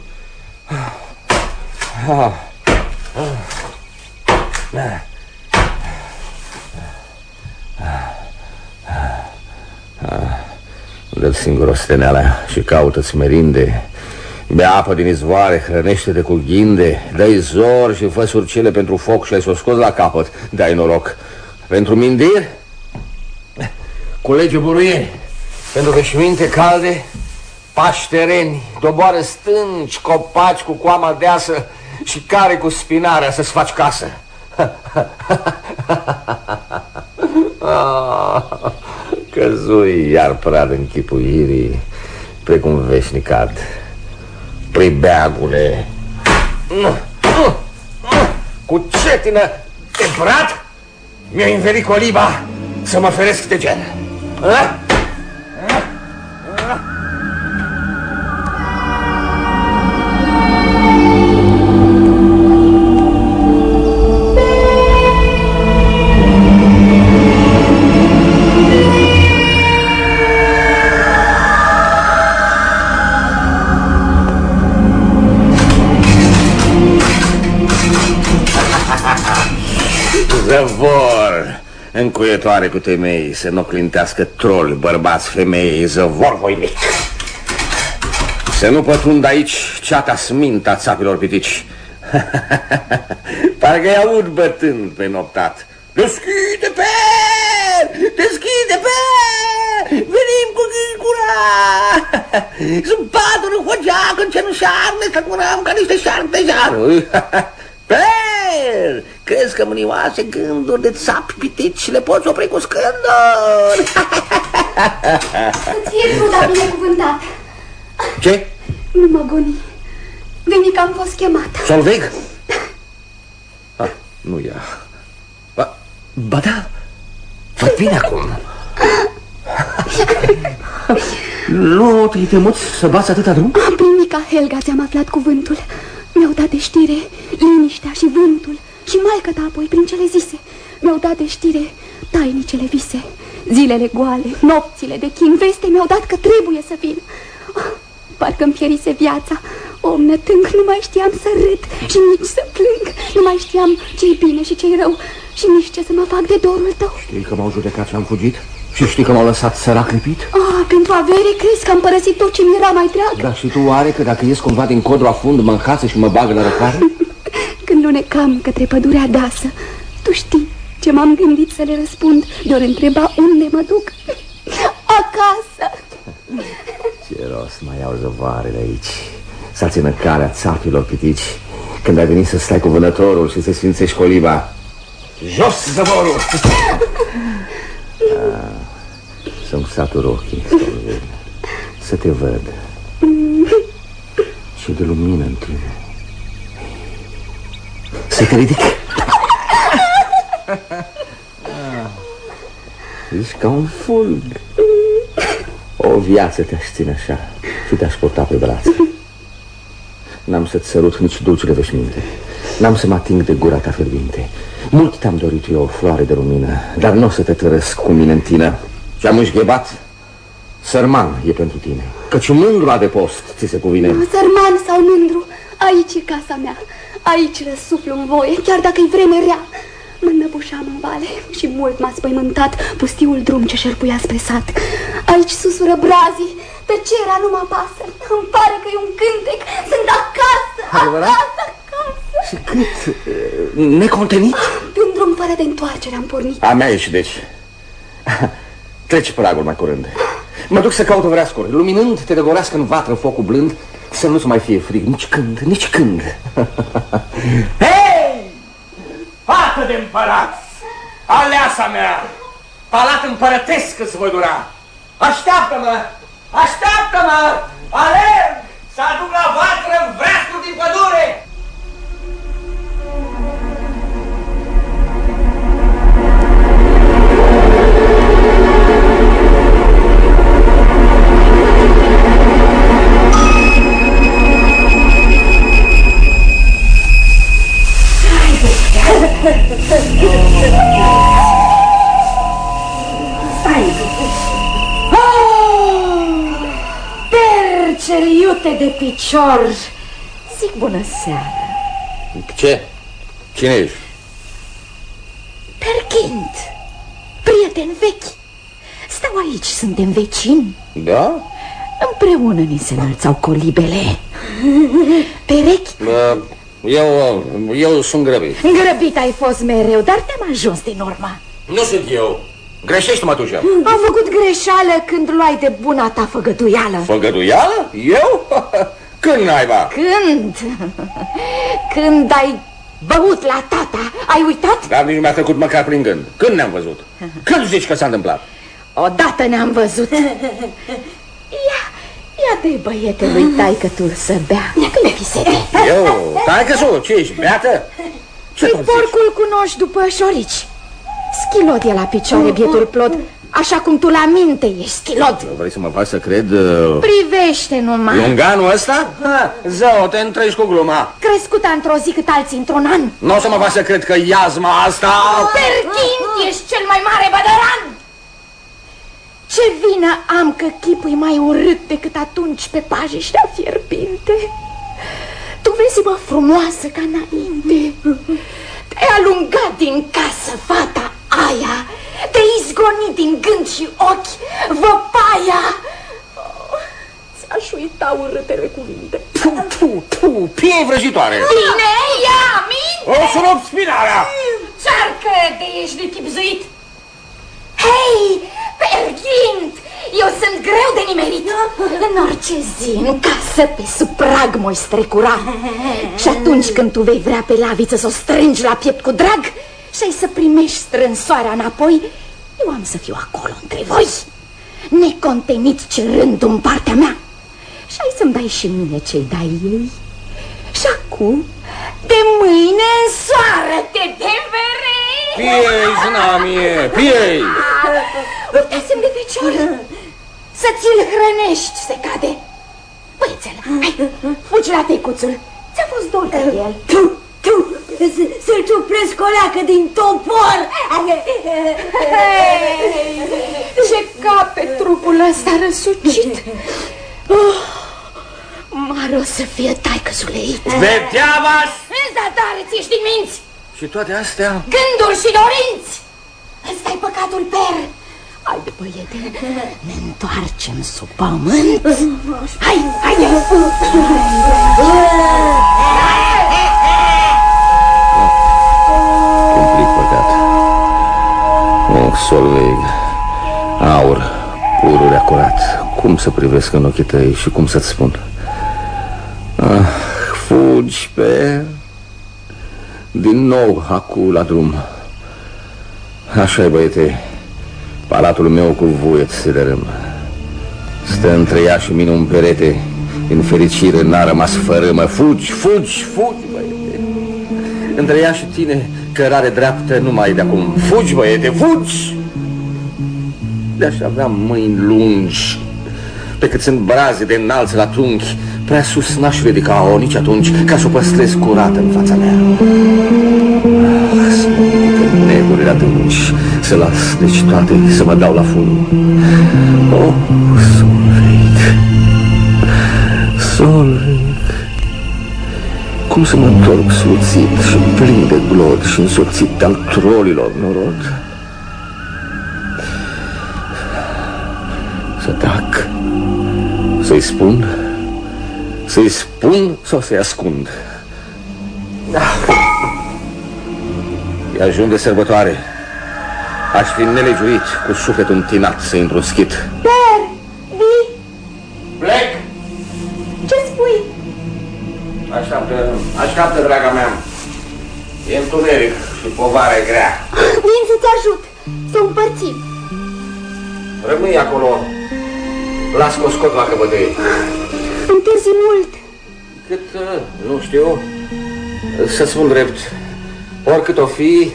Dă-l singur ostenelea și caută-ți merinde. Bea apă din izvoare, hrănește-te cu ghinde. Dă-i zor și fă surcele pentru foc și ai s-o scos la capăt. Dai noroc. Pentru mindir, culege buruieni. Pentru veșminte calde, paștereni. Doboară stânci, copaci cu coama deasă și care cu spinarea să-ți faci casă. Căzui iar prad închipuirii, precum veșnic ard. Pribeagule, cu cetină de brad mi-a învelit coliba să mă feresc de gen. Zăvor, încuietoare cu temei, să nu clintească troli, bărbați, femei, zăvor voinic. Să nu pătrund aici ceata smintă a țapilor pitici. Parcă-i aud bătând pe noptat. Deschide, Per! Deschide, Per! Venim cu gâncura! Sunt patru în hogeac, în cenușar, ne stăcurăm ca niște șarpe jaruri. Per! Crezi că mânioase gânduri de țapi pitici le poți opri cu scânduri? Să-ți fie truda binecuvântat. Ce? Nu mă goni. Veni că am fost chemată. Solveig? Ah, nu ea. Ba da, văd bine acum. Nu te-ai temut să bați atâta drum? Prin mica Helga ți-am aflat cuvântul. Mi-au dat de știre liniștea și vântul. Și maică-ta apoi prin cele zise. Mi-au dat de știre tainicele vise. Zilele goale, nopțile de chin. Veste mi-au dat că trebuie să vin. Parcă-mi pierise viața. Om nătâng, nu mai știam să râd și nici să plâng. Nu mai știam ce-i bine și ce-i rău. Și nici ce să mă fac de dorul tău. Știi că m-au judecat și am fugit? Și știi că m-au lăsat sărac lipit? Pentru avere crezi că am părăsit tot ce mi era mai drag? Dar și tu oare că dacă ies cumva din codru afund mă încață și mă bagă la răcoare? Când lunecam către pădurea deasă, tu știi ce m-am gândit să le răspund. De-ori întreba unde mă duc. Acasă. Ce rost mai au zăvoarele aici, să țină calea țapilor pitici, când ai venit să stai cu vânătorul și să sfințești coliba. Jos zăvorul! Să-mi satur ochii, să te văd. Ce de lumină în tine. Să te ridic. Ești ca un fulg. O viață te-aș ține așa și te-aș purta pe brațe. N-am să-ți sărut nici dulcele veșminte. N-am să mă ating de gura ta fierbinte. Mult te-am dorit eu o floare de lumină, dar nu o să te tărăsc cu mine în tine. Ce-am înșghebat, sărman e pentru tine, căci mândru adăpost ți se cuvine. Sărman sau mândru, aici e casa mea. Aici răsuflu în voie, chiar dacă-i vreme rea. Mă înnăbușam în vale și mult m-a spăimântat pustiul drum ce șerpuia spre sat. Aici susură brazii, tăcerea nu mă pasă. Îmi pare că e un cântec, sunt acasă, acasă, acasă. Și cât necontenit? Pe un drum fără de întoarcere am pornit. A mea ești, deci. Treci pragul mai curând. Mă duc să caut o vreascuri, luminând te degorească în vatră focul blând, să nu-ți mai fie frig nici când, nici când. Hei! Fată de împărați, aleasa mea, palat împărătesc îți voi dura. Așteaptă-mă, așteaptă-mă, alerg să aduc la vatră vreascuri din pădure. Perceri iute de picior. Zic bună seara. Ce? Cine ești? Perchind, prieten vechi. Stau aici suntem vecini. Da? Împreună ni se înălțau colibele. Perechi? Eu sunt grăbit. Grăbit ai fost mereu, dar te-am ajuns din urmă. Nu sunt eu. Greșești, mătușă. Am făcut greșeală când luai de buna ta făgăduială. Făgăduială? Eu? Când, naiba? Când ai băut la tata, ai uitat? Dar nici nu mi-a trecut măcar prin gând. Când ne-am văzut? Când zici că s-a întâmplat? Odată ne-am văzut. Ia-te, băiete, lui taică-tu să bea, că-i pisete. Eu? Taică-su, ce ești, beată? Ce porcul cunoști după șorici. Schilot e la picioare, bietul plod, așa cum tu la minte ești schilot. Vrei să mă faci să cred? Privește numai. Lunganul ăsta? Zău, te întrești cu gluma. Crescută într-o zi cât alții într-un an. Nu o să mă faci să cred că iazma asta... Perchint, ești cel mai mare bădăran. Ce vină am că chipul e mai urât decât atunci pe pajiștea fierbinte. Tu vezi-mă frumoasă ca înainte. Te-ai alungat din casă, fata aia. Te-ai izgonit din gând și ochi, văpaia. Ți-aș uita urâtele cuvinte. Piei vrăjitoare. Bine, ia minte. O să rup spinarea. Cearcă de ești nechipzuit. Hei, Perghint, eu sunt greu de nimerit. În orice zi, în casă, pe suprag m-oi strecura. Și atunci când tu vei vrea pe laviță să o strângi la piept cu drag și ai să primești strânsoarea înapoi, eu am să fiu acolo între voi, necontenit cerând-o în partea mea. Și ai să-mi dai și mie ce-i dai ei. Și acum, de mâine însoară-te de verei. Piei, znamie, piei. Uite-mi de fecior, să ți-l hrănești, se cade. Băiețel, hai, fugi la tecuțul, ți-a fost dor de el. Să-l ciupresc o leacă din topor. Ce cape trupul ăsta răsucit. Mare o să fie taică-zuleit. Vedeava-s! Zadare, ți-ești din minți. Și toate astea? Gânduri și dorinți. Ăsta-i păcatul, Per. Haide, băiete, ne întoarcem sub pământ. Hai, haide. Cumplit păcat. Solveig, aur, pururi acurat. Cum să privesc în ochii tăi și cum să-ți spun? Fugi, Per. Din nou, acu la drum. Așa-i, băiete. Palatul meu cu vuiet se dărâm. Stă între ea și mine un perete. Din fericire n-a rămas fărâmă. Fugi, fugi, fugi, băiete. Între ea și tine cărare dreaptă numai de acum. Fugi, băiete, fugi. De-aș avea mâini lungi, pe cât sunt braze de înalți la trunchi. Prea sus n-aș ridica-o nici atunci, ca să o păstrez curată în fața mea. Să mă ridic în negurile adânci, să las deci toate, să mă dau la fund. Oh, Solveig, Solveig, cum să mă întorc sluțit și plin de glod și însoțit de-al trolilor norod? Să tac, să-i spun, să-i spun sau să-i ascund? E ajung de sărbătoare. Aș fi nelegiuit cu sufletul întinat să intru în schit. Per, vii? Plec! Ce spui? Așteaptă, draga mea. E întuneric și povara e grea. Vin să-ți ajut, să o împărțim. Rămâi acolo. Las că o scot la căpătăi. Întârzi mult. Cât, nu știu, să spun drept, oricât o fi,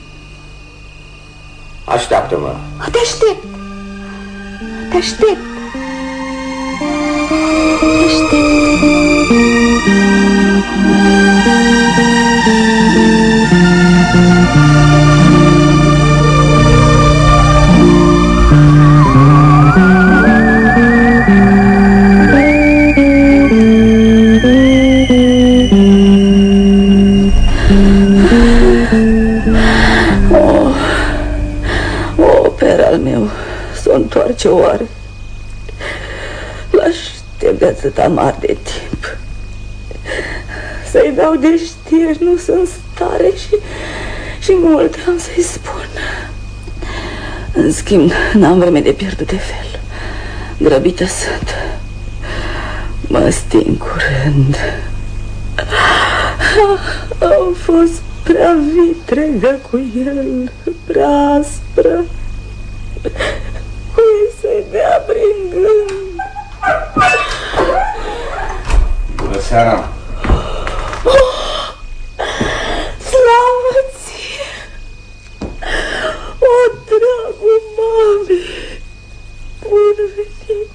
așteaptă-mă. Te aștept. Te aștept. Te aștept. ce oare l-aștept atâta mare de timp. Să-i dau de știri, nu sunt stare și mult am să-i spun. În schimb, n-am vreme de pierdut de fel. Grăbită sunt. Mă sting curând. Am fost prea vitregă cu el, prea aspră. Cui să-i dea prin gând. Bună seara! Slavă ție! O, dragul mami! Bun venit!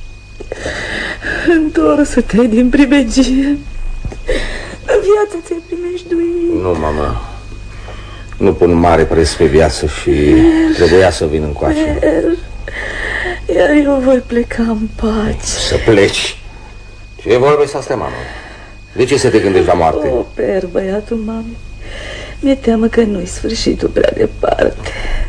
Întorsu-te din pribegie. În viață ți-ai primejduit. Nu, mama. Nu pun mare preț pe viață și trebuia să vin încoace. Iar eu voi pleca în pace. Să pleci? Ce vorbe să astea, mamă? De ce să te gândești la moarte? O, Per, băiatul mami, mi-e teamă că nu-i sfârșitul prea departe.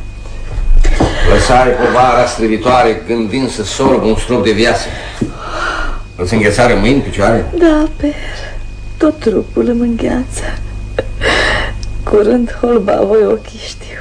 Lăsai povara strivitoare gândind să sorb un strop de viață. Îți înghețară mâini, picioare? Da, Per, tot trupul îmi îngheață. Curând holba voi ochii, știu.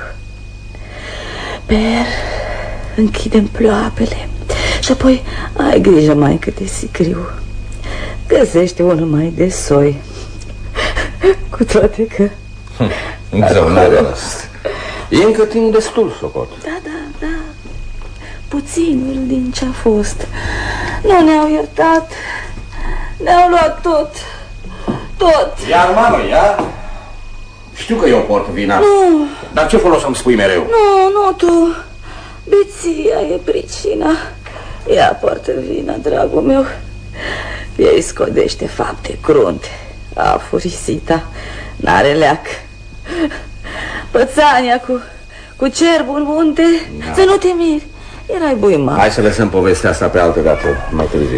Per, închidem ploapele și apoi ai grijă, maică, de sicriu. Găsește unul mai de soi. Cu toate că... Zău, n-are rost. E încă timp destul, socot. Da. Puținul din ce-a fost. Nu ne-au iertat. Ne-au luat tot. Iar, mamă, ia. Știu că eu port vina. Nu. Dar ce folos să-mi spui mereu? Nu tu. Beția e pricina. Ea poartă vina, dragul meu. Ei scodește fapte crunte. Afurisita n-are leac. Pățania cu cerbul în munte. Da. Să nu te miri. Erai buima. Hai să lăsăm povestea asta pe altă dată, mai târziu.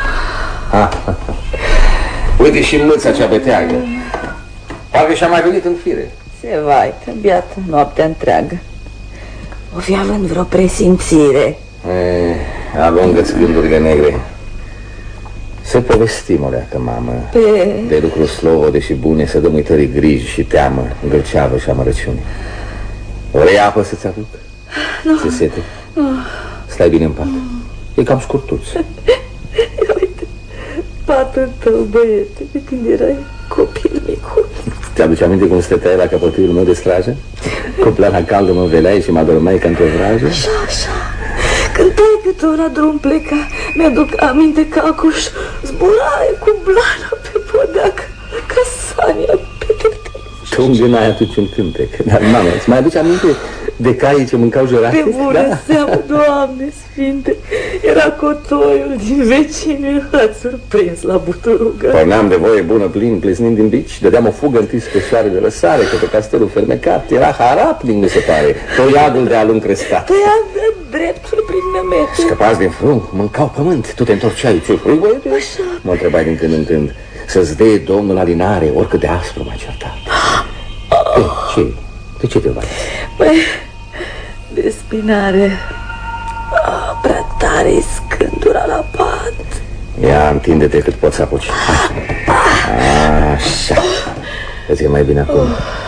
Uite și mâța cea beteagă. Parcă și-a mai venit în fire. Se vaită, biată, noaptea întreagă. O fi având vreo presimțire. Alungă-ți gândurile negre. Să povestim o leacă, mamă. De lucruri slobode și bune, să dăm uitării griji și teamă, gâlceavă și amărăciune. Vrei apă să-ți aduc? Nu. Ți-e sete? Stai bine în pat. E cam scurtuț. Uite, patul tău, băiete, de când erai copil micuț. Ți-aduce aminte cum stăteai la capătuiul meu de strajă? Cu plana caldă mă veleai și mă adormeai ca într-o vrajă? Așa. Când taică-tu la drum pleca, mi-aduc aminte că acuș zburai cu blana pe podeac, ca Sania pe tătă. Tu îmi gânai atunci un cântec. Dar, mamă, îți mai aduce aminte de caii ce mâncau jurate? Pe bună seamă, Doamne Sfinte, era cotoiul din vecine, l-ați surprins la buturugă. Porneam de voie bună plin, plesnind din bici, dădeam o fugă întins pe soare de lăsare, că pe castelul fermecat era harapling, mi se pare, toiagul de alung crestat. Tăia dreptul prin nemete. Scăpați din frunc, mâncau pământ, tu te întorceai, ce frunc, băiete? Așa. Mă întrebai din când în când, să-ți dea Domnul alinare, oricât de aspru m-a certat. Ce? De ce te vai? Păi, de spinare. Prea tare scândura la pat. Ia, întinde-te cât poți apuci. Așa. Îți e mai bine acum?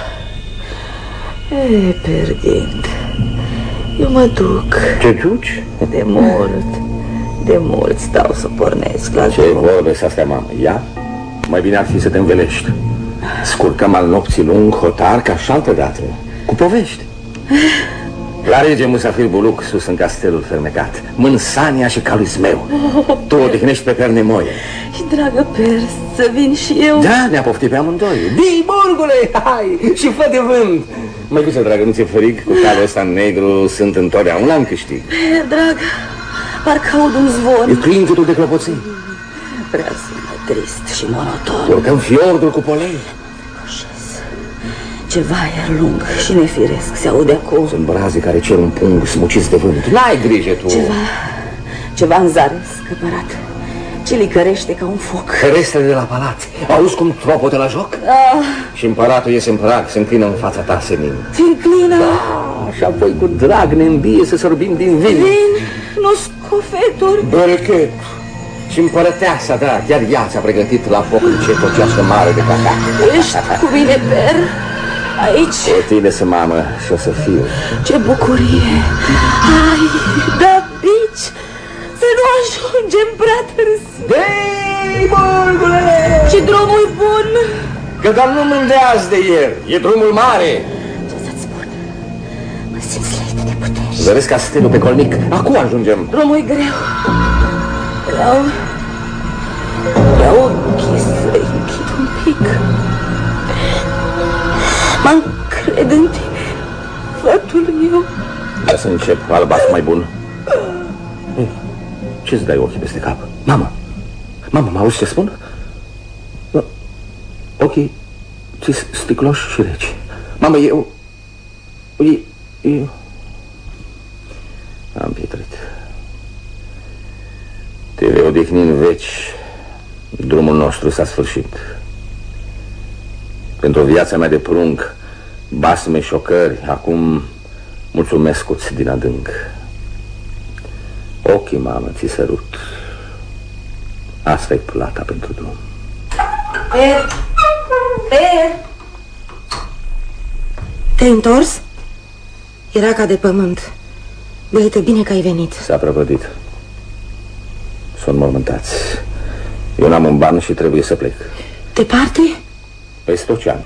Perdind, eu mă duc. Te duci? De mult stau să pornesc la ce vorbe să astea, mamă? Ia, mai bine ar fi să te învelești. Scurcăm al nopții lung, hotar, ca și altă dată. Cu povești. La rege Musafir Buluc, sus în castelul fermecat, mân Sania și calul meu. Tu odihnești pe perne moie. Și, dragă Per, să vin și eu? Da, ne-a poftit pe amândoi. Dii, burgule, hai, și fă de vânt. Măicuță, dragă, nu ți-e frig? Cu calul ăsta negru sunt întotdeauna în câștig. Per, dragă, parcă aud un zvon. E clinchetul de clopoței. Prea sună trist și monoton. Urcăm fiordul cu polei. Ceva aer lung și nefiresc se aude acum. Sunt braze care cer un pung smuciți de vânt. N-ai grijă tu. Ceva în zare scăpărat, ce licărește ca un foc. Restele de la palat. Auzi cum tropotă la joc? Și împăratul iese în prag, se înclină în fața ta senin. Se înclină? Da, și apoi cu drag ne îmbie să sorbim din vin. noscofetori. Berchet și împărăteasa, da, chiar ea ți-a pregătit la foc încet o ceașcă mare de cafea. Ești cu mine, Per? Aici? Cu tine să mamă și o să fiu. Ce bucurie! Hai, da, bici, să nu ajungem prea târziu. Hei, Borgule! Și drumul bun? Că doar nu mândeați de el, e drumul mare. Ce să-ți spun? Mă simt sleită de puteri. Zăresc castelul pe colmic, acum ajungem. Drumul e greu. Vreau ochii să închid un pic. Mă încred în tine, fătul meu. Ia să încep, albastru mai bun. Ce-ți dai ochii peste cap? Mamă, mă auzi ce spun? Ochii ți sticloși și reci. Mamă, eu am pietrit. Te vei odihni în veci. Drumul nostru s-a sfârșit. Pentru viața mea de prunc, basme și ocări, acum mulțumesc-ți din adânc. Ochii, mamă, ți sărut. Asta e plata pentru drum. Per! Te-ai întors? Era ca de pământ. Băiete, bine că ai venit. S-a prăpădit. Sunt mormântați. Eu n-am un ban și trebuie să plec. Departe? Peste ocean.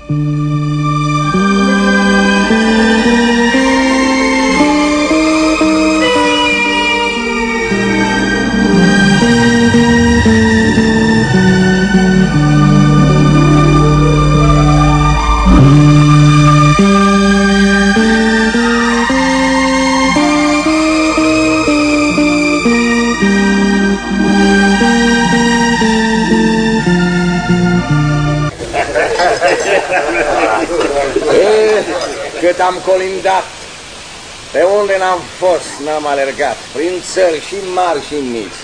Cât am colindat, pe unde n-am fost, n-am alergat, prin țări și mari și mici.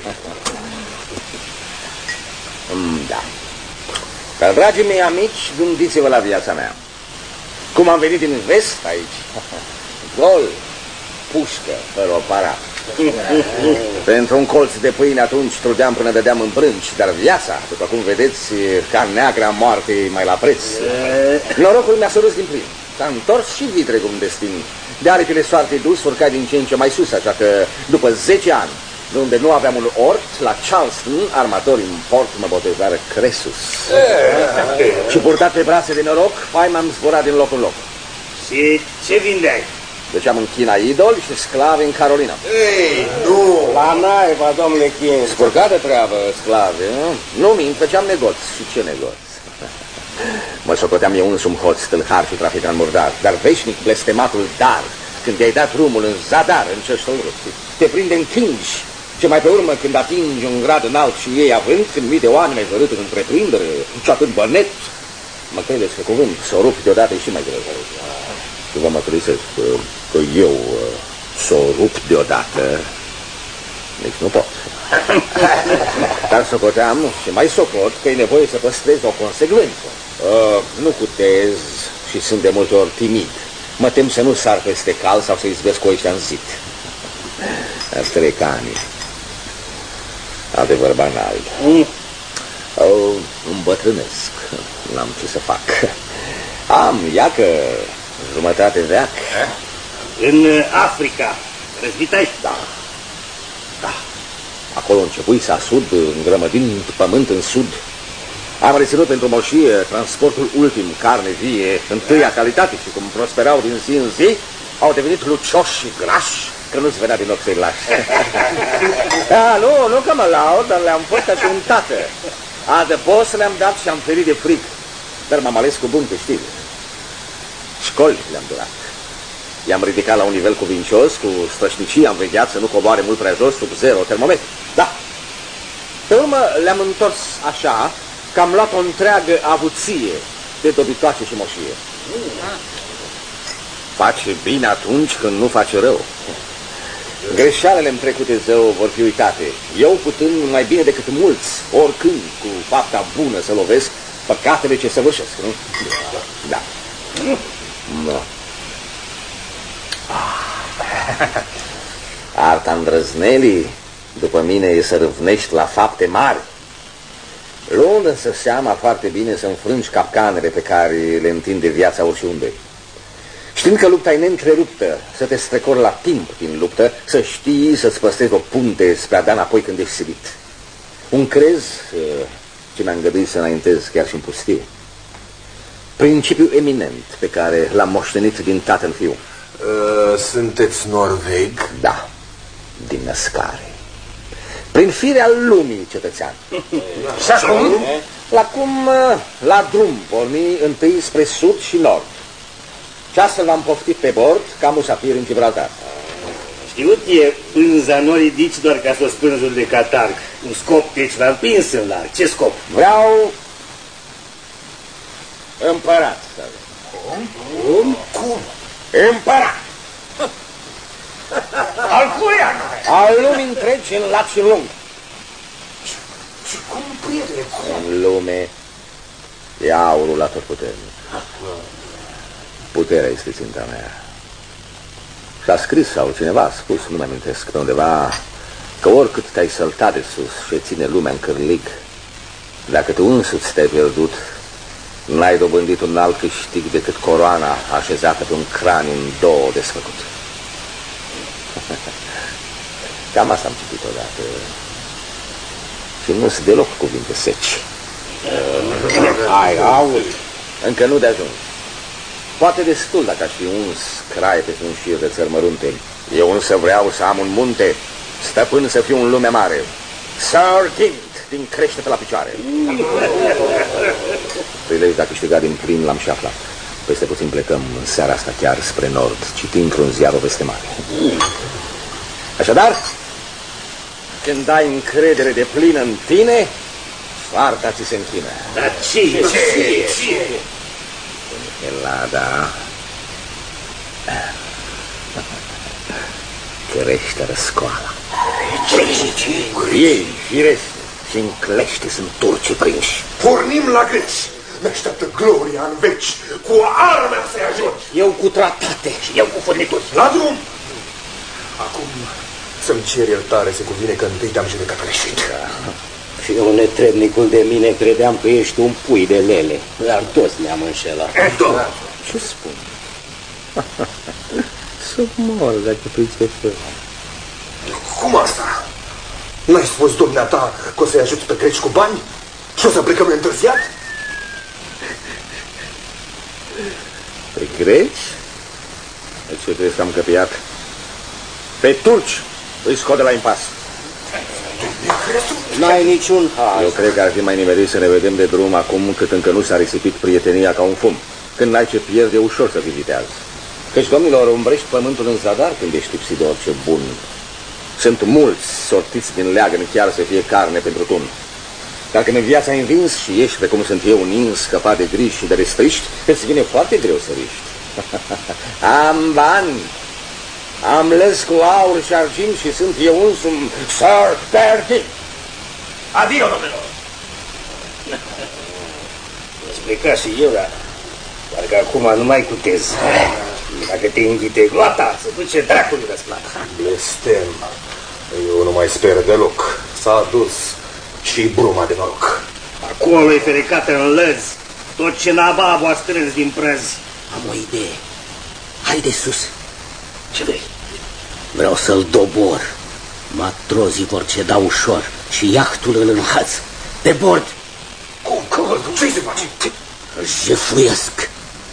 Da. Dar, dragii mei amici, gândiți-vă la viața mea. Cum am venit din vest aici, gol, pușcă, fără o parat. Pentru un colț de pâine atunci trudeam până dădeam în brânci, dar viața, după cum vedeți, ca neagra moartei mai la preț. Norocul mi-a sărut din plin. S-a întors și vitregul în destin. De aripile soartei dus, urcai din ce în ce mai sus, așa că după 10 ani, de unde nu aveam un ort, la Charleston, armatorii în port mă botezară Cresus. Și purtat pe brațe de noroc, fai m-am zburat din loc în loc. Și ce vindeai? Deci am în China idoli și sclavi în Carolina. Ei, nu! La naiba, domnule Chin. Scurcată treabă, sclavi, nu? Nu mint, făceam negoți. Și ce negoți? Mă socoteam eu însumi hoț, tâlhar și traficant murdar, dar veșnic blestematul dar, când i-ai dat drumul în zadar, încerci să-l rupi. Te prinde în tingi, ce mai pe urmă când atingi un grad înalt și ei având, când mii de oameni ai vărât în întreprindere, și atât bănet, mă credeți că cuvânt, să o rupi deodată e și mai greu. Și vă mărturisesc că eu să o rup deodată, nici nu pot. Dar socoteam și mai socot că e nevoie să păstrez o consecvență. Nu cutez și sunt de multe ori timid. Mă tem să nu sar peste cal sau să izbesc cu ăștia în zid. Ar trec ani. Adevăr banal. Îmbătrânesc. N-am ce să fac. Am, iacă, jumătate veac. În Africa, răzbitai? Da. Acolo începui să asud, îngrămădind pământ în sud. Am reținut pentru moșie transportul ultim, carne vie, întâia calitate și cum prosperau din zi în zi, au devenit lucioși și grași, că nu-ți venea din loc să-i lași. Nu că mă laud, dar le-am fost atentată. Adăpost le-am dat și am ferit de frig, dar m-am ales cu bun câștig. Școli le-am durat. I-am ridicat la un nivel cuvincios, cu strășnicii am vegheat să nu coboare mult prea jos, sub 0 termometri. Da. Pe urmă le-am întors așa, că am luat o întreagă avuție de dobitoace și moșie. Face bine atunci când nu face rău. Greșealele-mi trecute zău vor fi uitate. Eu putând mai bine decât mulți, oricând cu fapta bună să lovesc păcatele ce săvârșesc, nu? Da. Da. Arta îndrăznelii, după mine, e să râvnești la fapte mari. Luând însă seama foarte bine să înfrângi capcanele pe care le întinde viața oriunde. Știind că lupta e neîntreruptă, să te strecori la timp din luptă, să știi să-ți păstrezi o punte spre a da înapoi când ești silit. Un crez ce mi-a îngăduit să înaintez chiar și în pustie. Principiul eminent pe care l-am moștenit din tatăl fiu. Sunteți norveg? Da, din născare. Prin firea lumii, cetățean. Și acum? La drum porni întâi spre sud și nord. Și astfel v-am poftit pe bord ca musafiri în Gibraltar. Știut e pânza nu ridici doar ca să o spânzuri de catarg. Un scop deci l-am împins în larg. Ce scop? Vreau împărat. Cum? Împărat. Al cuia? Al lumii întregi în lat și în lung. Și cum, prietene? În lume e aurul la tot puternic. Puterea este ținta mea. Și-a scris sau cineva a spus, nu mai amintesc, pe undeva, că oricât te-ai săltat de sus și ține lumea în cârlig, dacă tu însuți te-ai pierdut, n-ai dobândit un alt câștig decât coroana așezată pe un craniu în două desfăcut. Cam asta am citit odată. Și nu sunt deloc cuvinte seci. Hai, auzi, încă nu de ajuns. Poate destul dacă aș fi uns crai pe un șir de țări mărunte. Eu însă vreau să am un munte, stăpân să fiu în lume mare. Sir Gint, din crește-te la picioare. Prilej de-a câștigat din plin l-am și aflat. Peste puțin plecăm în seara asta chiar spre nord, citind într-un ziar o veste mare. Așadar, când ai încredere de plină în tine, soarta ți se închină. Dar ce? Elada crește răscoala. Ei, firesc, și în clește sunt turci prinși. Pornim la greți. Ne așteaptă gloria în veci. Cu arme să-i ajut. Eu cu tratate și eu cu furnituri. La drum! Acum să-mi cer iertare, se cuvine că întâi te-am judecat greșit. Și eu, netrebnicul de mine, credeam că ești un pui de lele. Dar toți ne-am înșelat. Ce spun? Să mor dacă priți pe fel. Cum asta? N-ai spus dumneata că o să-i ajuți pe greci cu bani? Și o să plecăm întârziat? Pe greci? De ce crezi că am căpiat? Pe turci îi scot de la impas. N-ai niciun haz. Eu cred că ar fi mai nimerit să ne vedem de drum acum cât încă nu s-a risipit prietenia ca un fum. Când n-ai ce pierde, e ușor să vizitează. Căci, domnilor, umbrești pământul în zadar când ești lipsit de orice bun. Sunt mulți sortiți din leagăn chiar să fie carne pentru tun. Dar când în viața ai învins și ești, precum sunt eu, un ins scăpat de griji și de restriști, îți vine foarte greu să riști. Am bani, am lăs cu aur și argint și sunt eu însumi Sir Bertie. Adio, domnilor! Îți pleca și eu, dar parcă acum nu mai cutez. Dacă te înghite gloata, se duce dracului răsplata. Blestem. Eu nu mai sper deloc. S-a dus și bruma de noroc. Acolo e ferecată în lăzi. Tot ce nababu a strâns din prăzi. Am o idee. Haide sus. Ce vrei? Vreau să-l dobor. Matrozii vor ceda ușor și iahtul îl înhaț. Pe bord. Cum? Ce se face? Îl jefuiesc.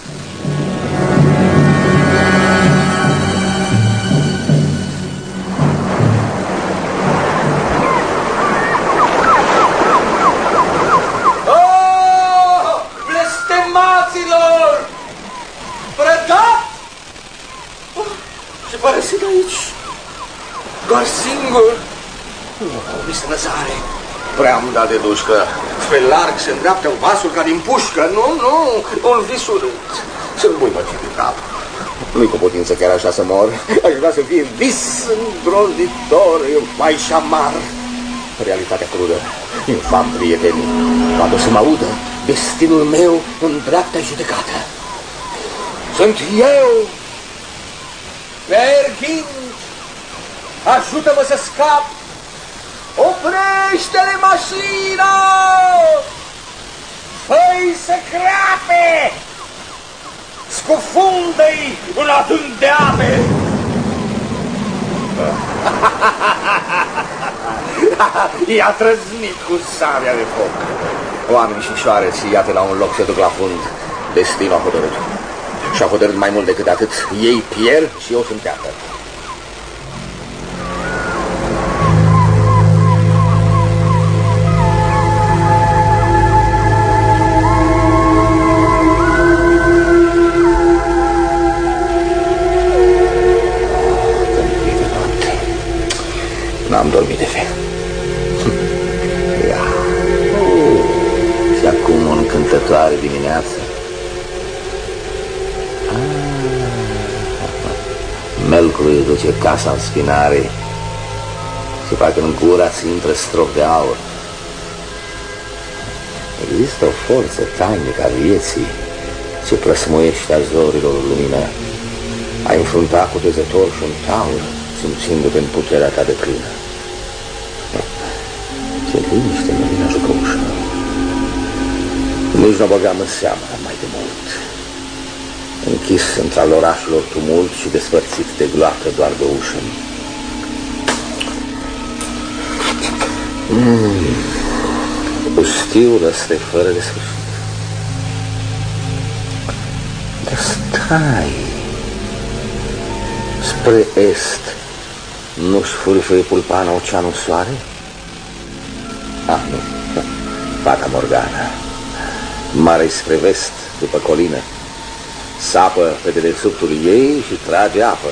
Părăsit aici, doar singur. Mister Năzare, prea-am dat de dușcă. Spre larg se îndreaptă vasul ca din pușcă. Nu, un vis urât. Să-l pui pe de cap. Nu-i cu putință chiar așa să mor. Aș vrea să fie vis îngrozitor, mai și amar. Realitatea crudă, infam prieteni, poate să mă audă, destinul meu în dreapta judecată. Sunt eu, Peer Gynt, Ajută-mă să scap! Oprește-le mașina! Fă-i să crape! Scufundă-i în adânc de ape! I-a trăznit cu sabia de foc. Oamenii și șoareți, iată la un loc se duc la fund. Destinul a hotărât. Și a hotărât mai mult decât atât. Ei pierd și eu sunt peată. N-am dormit de fel. Ia. Și acum o încântătoare dimineață. Melcului îi duce casa în spinare și parcă în gura ți intră strop de aur. Există o forță tainică a vieții ce plăsmuiește a zorilor lumină. Ai înfruntat cu dezător și un taur, simțindu-te în puterea ta de plină. Ce liniște mă vine jucăușă. Nici nu o băgam în seamă mai de mult. Închis între orașelor tumult și despărțit de gloată doar de ușă. Pustiul ăsta e fără de sfârșit. Dar stai, spre est nu-și fârfâie Pulpana oceanul soare? Ah, nu, Fata Morgana. Mare spre vest, după colină. Sapă pe dedesubtul ei și trage apă.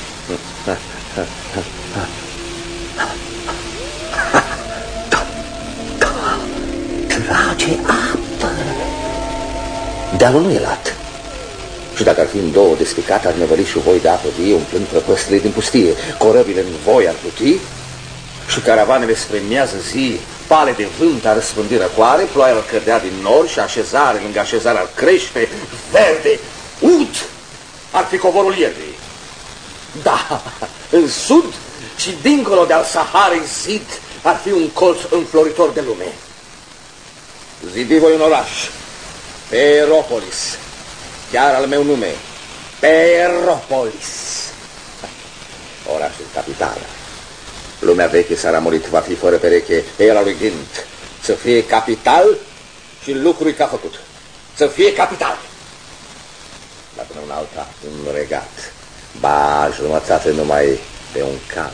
Trage apă. Dealul nu e lat. Și dacă ar fi în două despicate, ar nevări și voi de apă vie, umplând prăpăstile din pustie. Corăbile în voi ar pluti și caravanele spre miază zi, pale de vânt ar răspândi răcoare, ploaia ar cădea din nor și așezare lângă așezare ar crește, verde, ud, ar fi covorul ierbii. Da, în sud și dincolo de al Saharei zid ar fi un colț înfloritor de lume. Zidi voi un oraș, Peropolis, chiar al meu nume, Peropolis. Orașul capitală. Lumea veche s-a ramurit, va fi fără pereche, pe el lui Gând. Să fie capital și lucruri ca făcut. Să fie capital. Dar până în alta, un regat. Ba, jumătate numai pe un cal.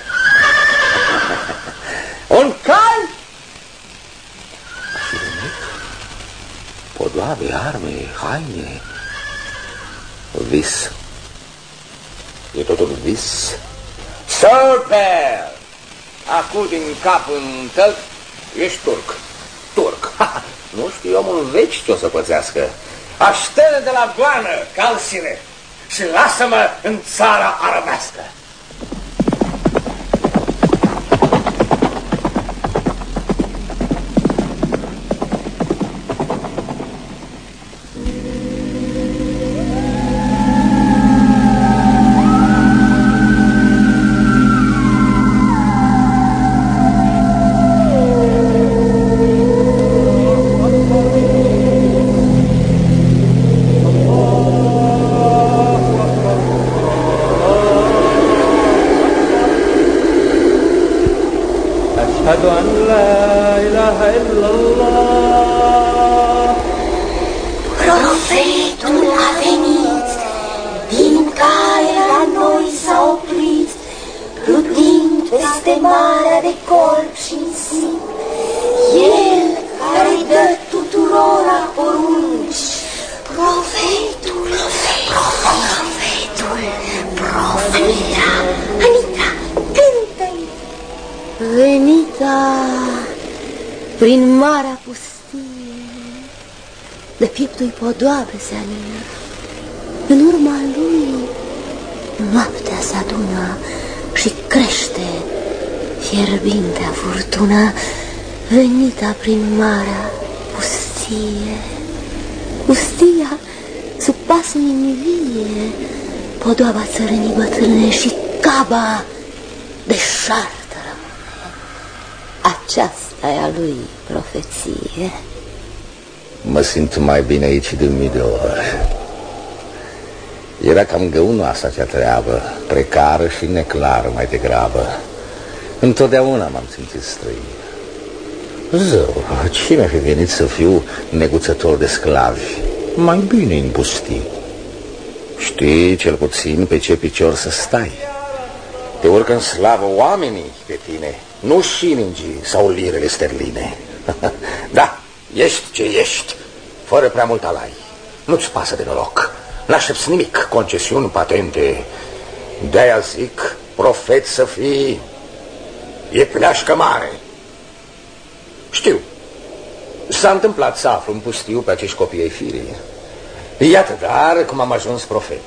Un cal? Și nimic. Podoabe, arme, haine. Vis. E tot un vis. Sărper! Acum din cap în tălc ești turc. Turc. Nu știu omul veci ce o să pățească. Așterne de la goană, calsire, și lasă-mă în țara arabească. Profetul a venit, din care la noi s-a oprit, plutind peste marea de corp și nisip. El care dă tuturora porunci, profetul. Anita, cântă-i! Venita prin marea pustie, de pieptul podoabe se alină. În urma lui noaptea se adună și crește fierbintea furtună. Venita prin marea pustie, pustia sub pasmi mivie, podoaba țărânii bătrâne și Caba deșartă rămâne. Aceasta e a lui profeție. Mă simt mai bine aici de 1000 de ori. Era cam găunoasă acea treabă, precară și neclară mai degrabă. Întotdeauna m-am simțit străin. Zău, ce mi-a fi venit să fiu neguțător de sclavi? Mai bine în pustii. Știi cel puțin pe ce picior să stai. Te urcă în slavă oamenii pe tine, nu șilingii sau lirele sterline. Da, ești ce ești, fără prea mult alai. Nu-ți pasă de noroc, n-aștepți nimic, concesiuni, patente. De-aia zic, profet să fii, e pleașcă mare. Știu, s-a întâmplat să aflu în pustiu pe acești copii ai firii. Iată, dar, cum am ajuns profet.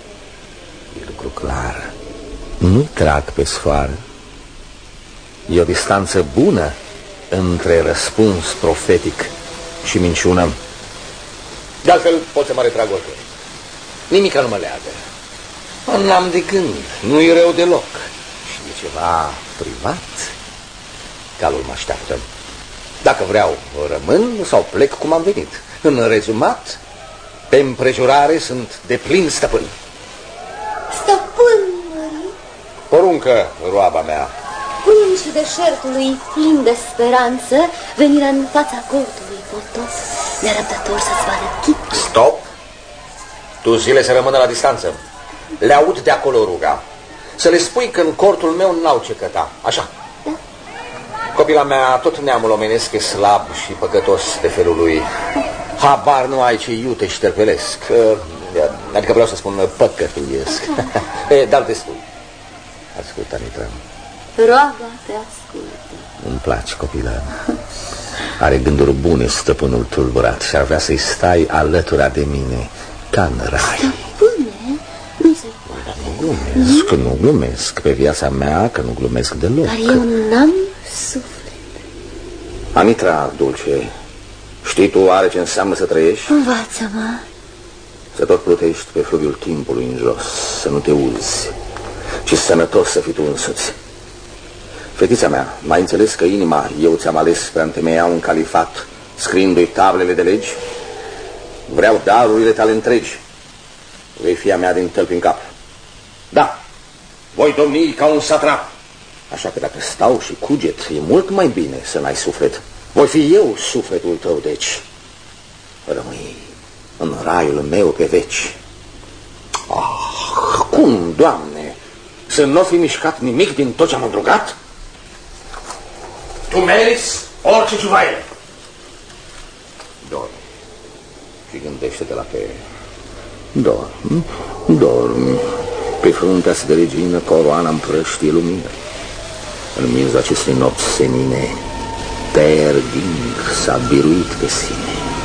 E lucru clar, nu trag pe sfoară. E o distanță bună între răspuns profetic și minciună. De altfel pot să mă retrag oricând. Nimica nu mă leagă. N-am de gând, nu-i rău deloc. Și e ceva privat. Calul mă așteaptă. Dacă vreau, rămân sau plec cum am venit. În rezumat, pe împrejurare sunt deplin stăpân. Stăpân, mărit? Poruncă, roaba mea. Pruncii deșertului, plin de speranță, veniră în fața cortului potos, nerăbdător să-ți vadă chip. Stop! Tu zile să rămână la distanță. Le aud de acolo ruga. Să le spui că în cortul meu n-au ce căta. Așa. Da. Copila mea, tot neamul omenesc e slab și păcătos de felul lui. Habar nu ai ce iute și terpelesc. Adică vreau să spun păcătuiesc. Dar destul. Ascultă, Anitra. Roaba te ascultă. Îmi place, copilă. Are gânduri bune stăpânul tulburat și ar vrea să-i stai alătura de mine ca în rai. Stăpâne? Nu se poate. Nu glumesc pe viața mea, că nu glumesc deloc. Dar eu n-am suflet. Anitra, dulce, știi tu oare ce înseamnă să trăiești? Învață-mă. Să tot plutești pe fluviul timpului în jos, să nu te uzi, ci sănătos să fii tu însuți. Fetița mea, mai înțeles că inima eu ți-am ales spre a întemeia un califat, scriindu-i tablele de legi? Vreau darurile tale întregi. Vei fi a mea din tălpi în cap. Da, voi domni ca un satrap. Așa că dacă stau și cuget, e mult mai bine să n-ai suflet. Voi fi eu sufletul tău, deci. Rămâi în raiul meu pe veci. Ah, cum, Doamne, să nu fi mișcat nimic din tot ce-am îndrugat? Tu meriți orice ciuvaie. Dormi și gândește-te la pe... Dormi, dormi. Pe fruntea de regină coroana împrăștie lumină. În miezul acestei nopți senine, Terding s-a biruit pe sine.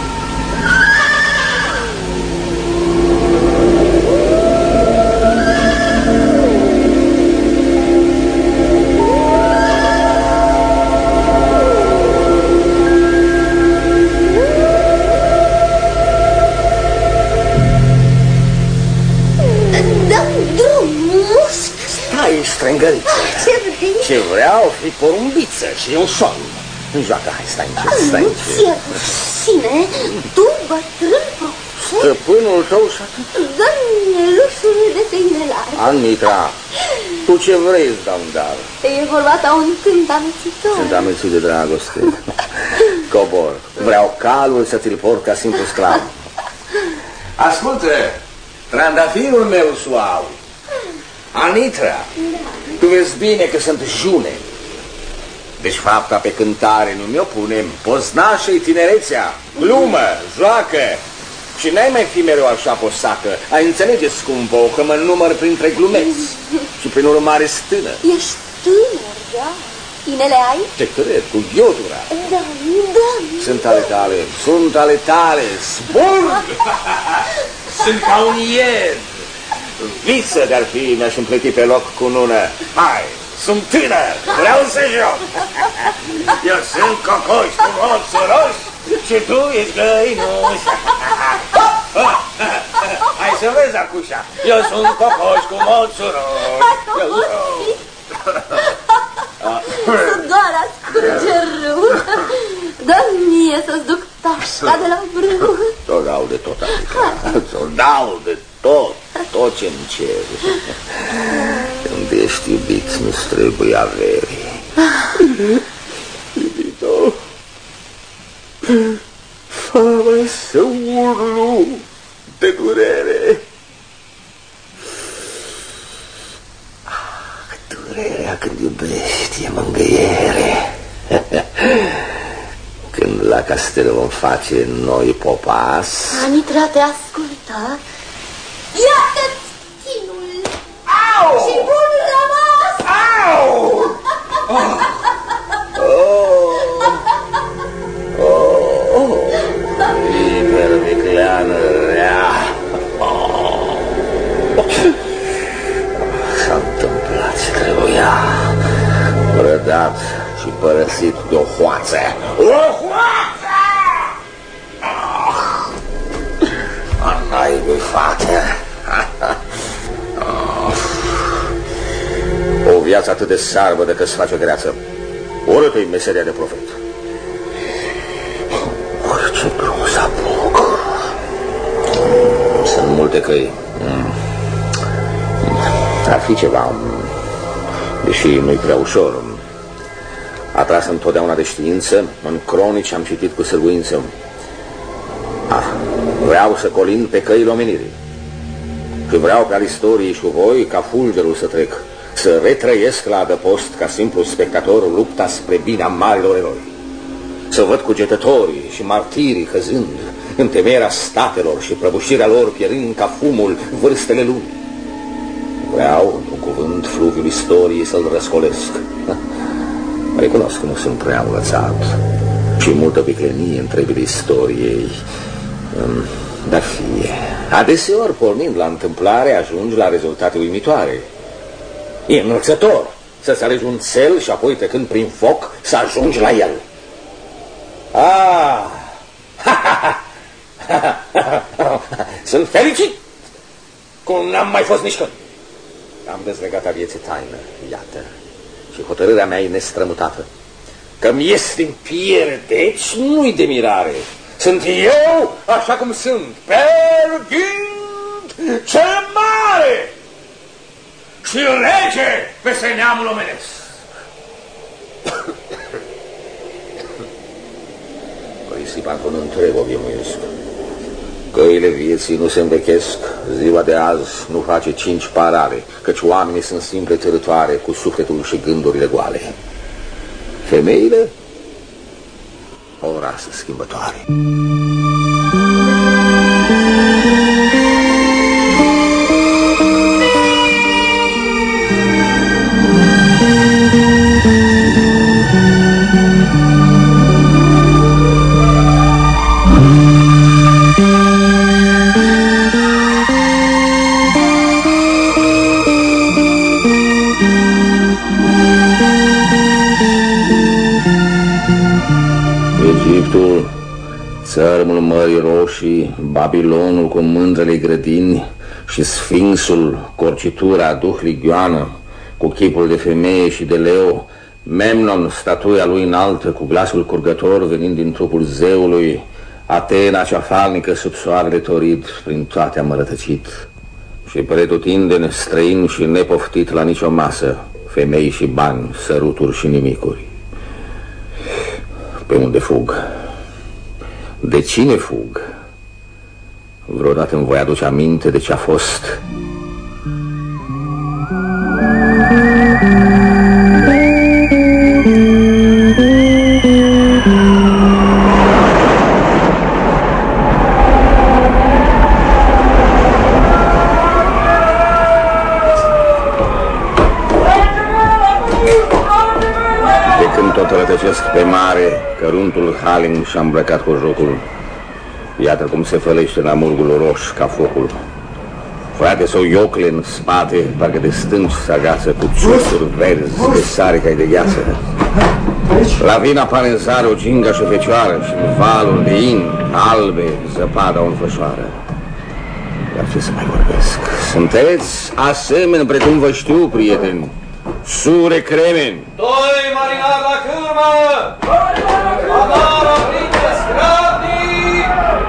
Ce vreau fi porumbiță și un somn. Joacă, hai, stai încet, stai încet. Nu ți-e rușine? Tu, bătrân profet? Stăpânul tău și atât. Dă-mi lușuri de feinelare. Anitra, tu ce vrei îți dau un dar? E vorba ta un cânt amețitor. Sunt amețit de dragoste. Cobor, vreau calul să ți-l port ca simplu sclav. Ascultă, trandafirul meu suav. Anitra, tu vezi bine că sunt june. Deci fapta pe cântare nu mi-o punem. Poznașă-i tinerețea, glumă, joacă. Și n-ai mai fi mereu așa posată. Ai înțelege, scumpă, că mă număr printre glumeți. Și prin urmare stână. Ești tânăr, da? Inele ai? Te cred, cu ghiotura. Da, da. Sunt ale tale, sunt ale tale. Zbor! Sunt ca un ied. Viță de-ar fi, mi-aș împleti pe loc cu nună. Hai, sunt tânăr, vreau să joc. Eu sunt cocoș cu moțuroș și tu ești găinuș. Hai să vezi acușa, eu sunt cocoș cu moțuroș. Ce rău! Dă-mi mie să-ți duc tașca de la brâu. Ți-o dau de tot, adică. Ți-o dau de tot. Tot ce-mi ceri. Când ești iubit, nu-ți trebuie avere. Iubito, fă-mă să urlu de durere. Durerea când iubești e mângâiere. Când la castel vom face noi popas. Anitra te ascultă. Iată-ți chinul. Au! Și bun rămas. Au! Ipervicleană rea. S-a întâmplat ce trebuia. Rădat și părăsit de o hoață. O hoață! A naibii, fată. O viață atât de sarbă de că se face greață. Urâtă-i meseria de profet. Orice drum să apuc. Sunt multe căi. Ar fi ceva, deși nu-i prea ușor. Atras întotdeauna de știință, în cronici am citit cu sârguință. Vreau să colind pe căile omenirii. Și vreau pe al istoriei și voi ca fulgerul să trec, să retrăiesc la adăpost ca simplu spectator lupta spre binea marilor eroi. Să văd cugetătorii și martirii căzând, întemeierea statelor și prăbușirea lor pierind ca fumul vârstele lumii. Vreau, într-un cuvânt, fluviul istoriei să-l răscolesc. Recunosc că nu sunt prea învățat și multă viclenie în trebile istoriei, dar fie. Adeseori, pornind la întâmplare, ajungi la rezultate uimitoare. E înălțător să-ți alegi un cel și apoi, trecând prin foc, să ajungi la el. Sunt fericit cum n-am mai fost nici când. Am dezlegat a vieții taină, iată, și hotărârea mea e nestrămutată. Că-mi este în piele, deci nu-i de mirare. Sunt eu așa cum sunt, Perghind cel mare și rege peste neamul omenesc. Risipa într-un întreg o viemuiesc. Căile vieții nu se învechesc, ziua de azi nu face 5 parale, căci oamenii sunt simple târătoare cu sufletul și gândurile goale. Femeile? O rasă schimbătoare. Egiptul, țărmul Mării Roșii, Babilonul cu mândrele grădini și Sfinxul, corcitura duhligioană, cu chipul de femeie și de leu, Memnon, statuia lui înaltă, cu glasul curgător venind din trupul zeului, Atena cea falnică sub soarele torit, prin toate am rătăcit, și pretutindeni străin și nepoftit la nicio masă, femei și bani, săruturi și nimicuri. Pe unde fug? De cine fug? Vreodată îmi voi aduce aminte de ce a fost? Pe mare, căruntul Halim și-a îmbrăcat cu jocul. Iată cum se fălește la mulgul roș ca focul. Frate sau iocle în spate, parcă de stânci se agață cu țusuri verzi de sare ca de gheață. La vina pare în zare o ginga și o fecioară și în valuri de in albe zăpada o înfășoară. Dar ce să mai vorbesc? Sunteți asemeni precum vă știu, prieteni, sure cremeni. Doi marinari la cârmă! armă! Alarmă, prindeți grabnic!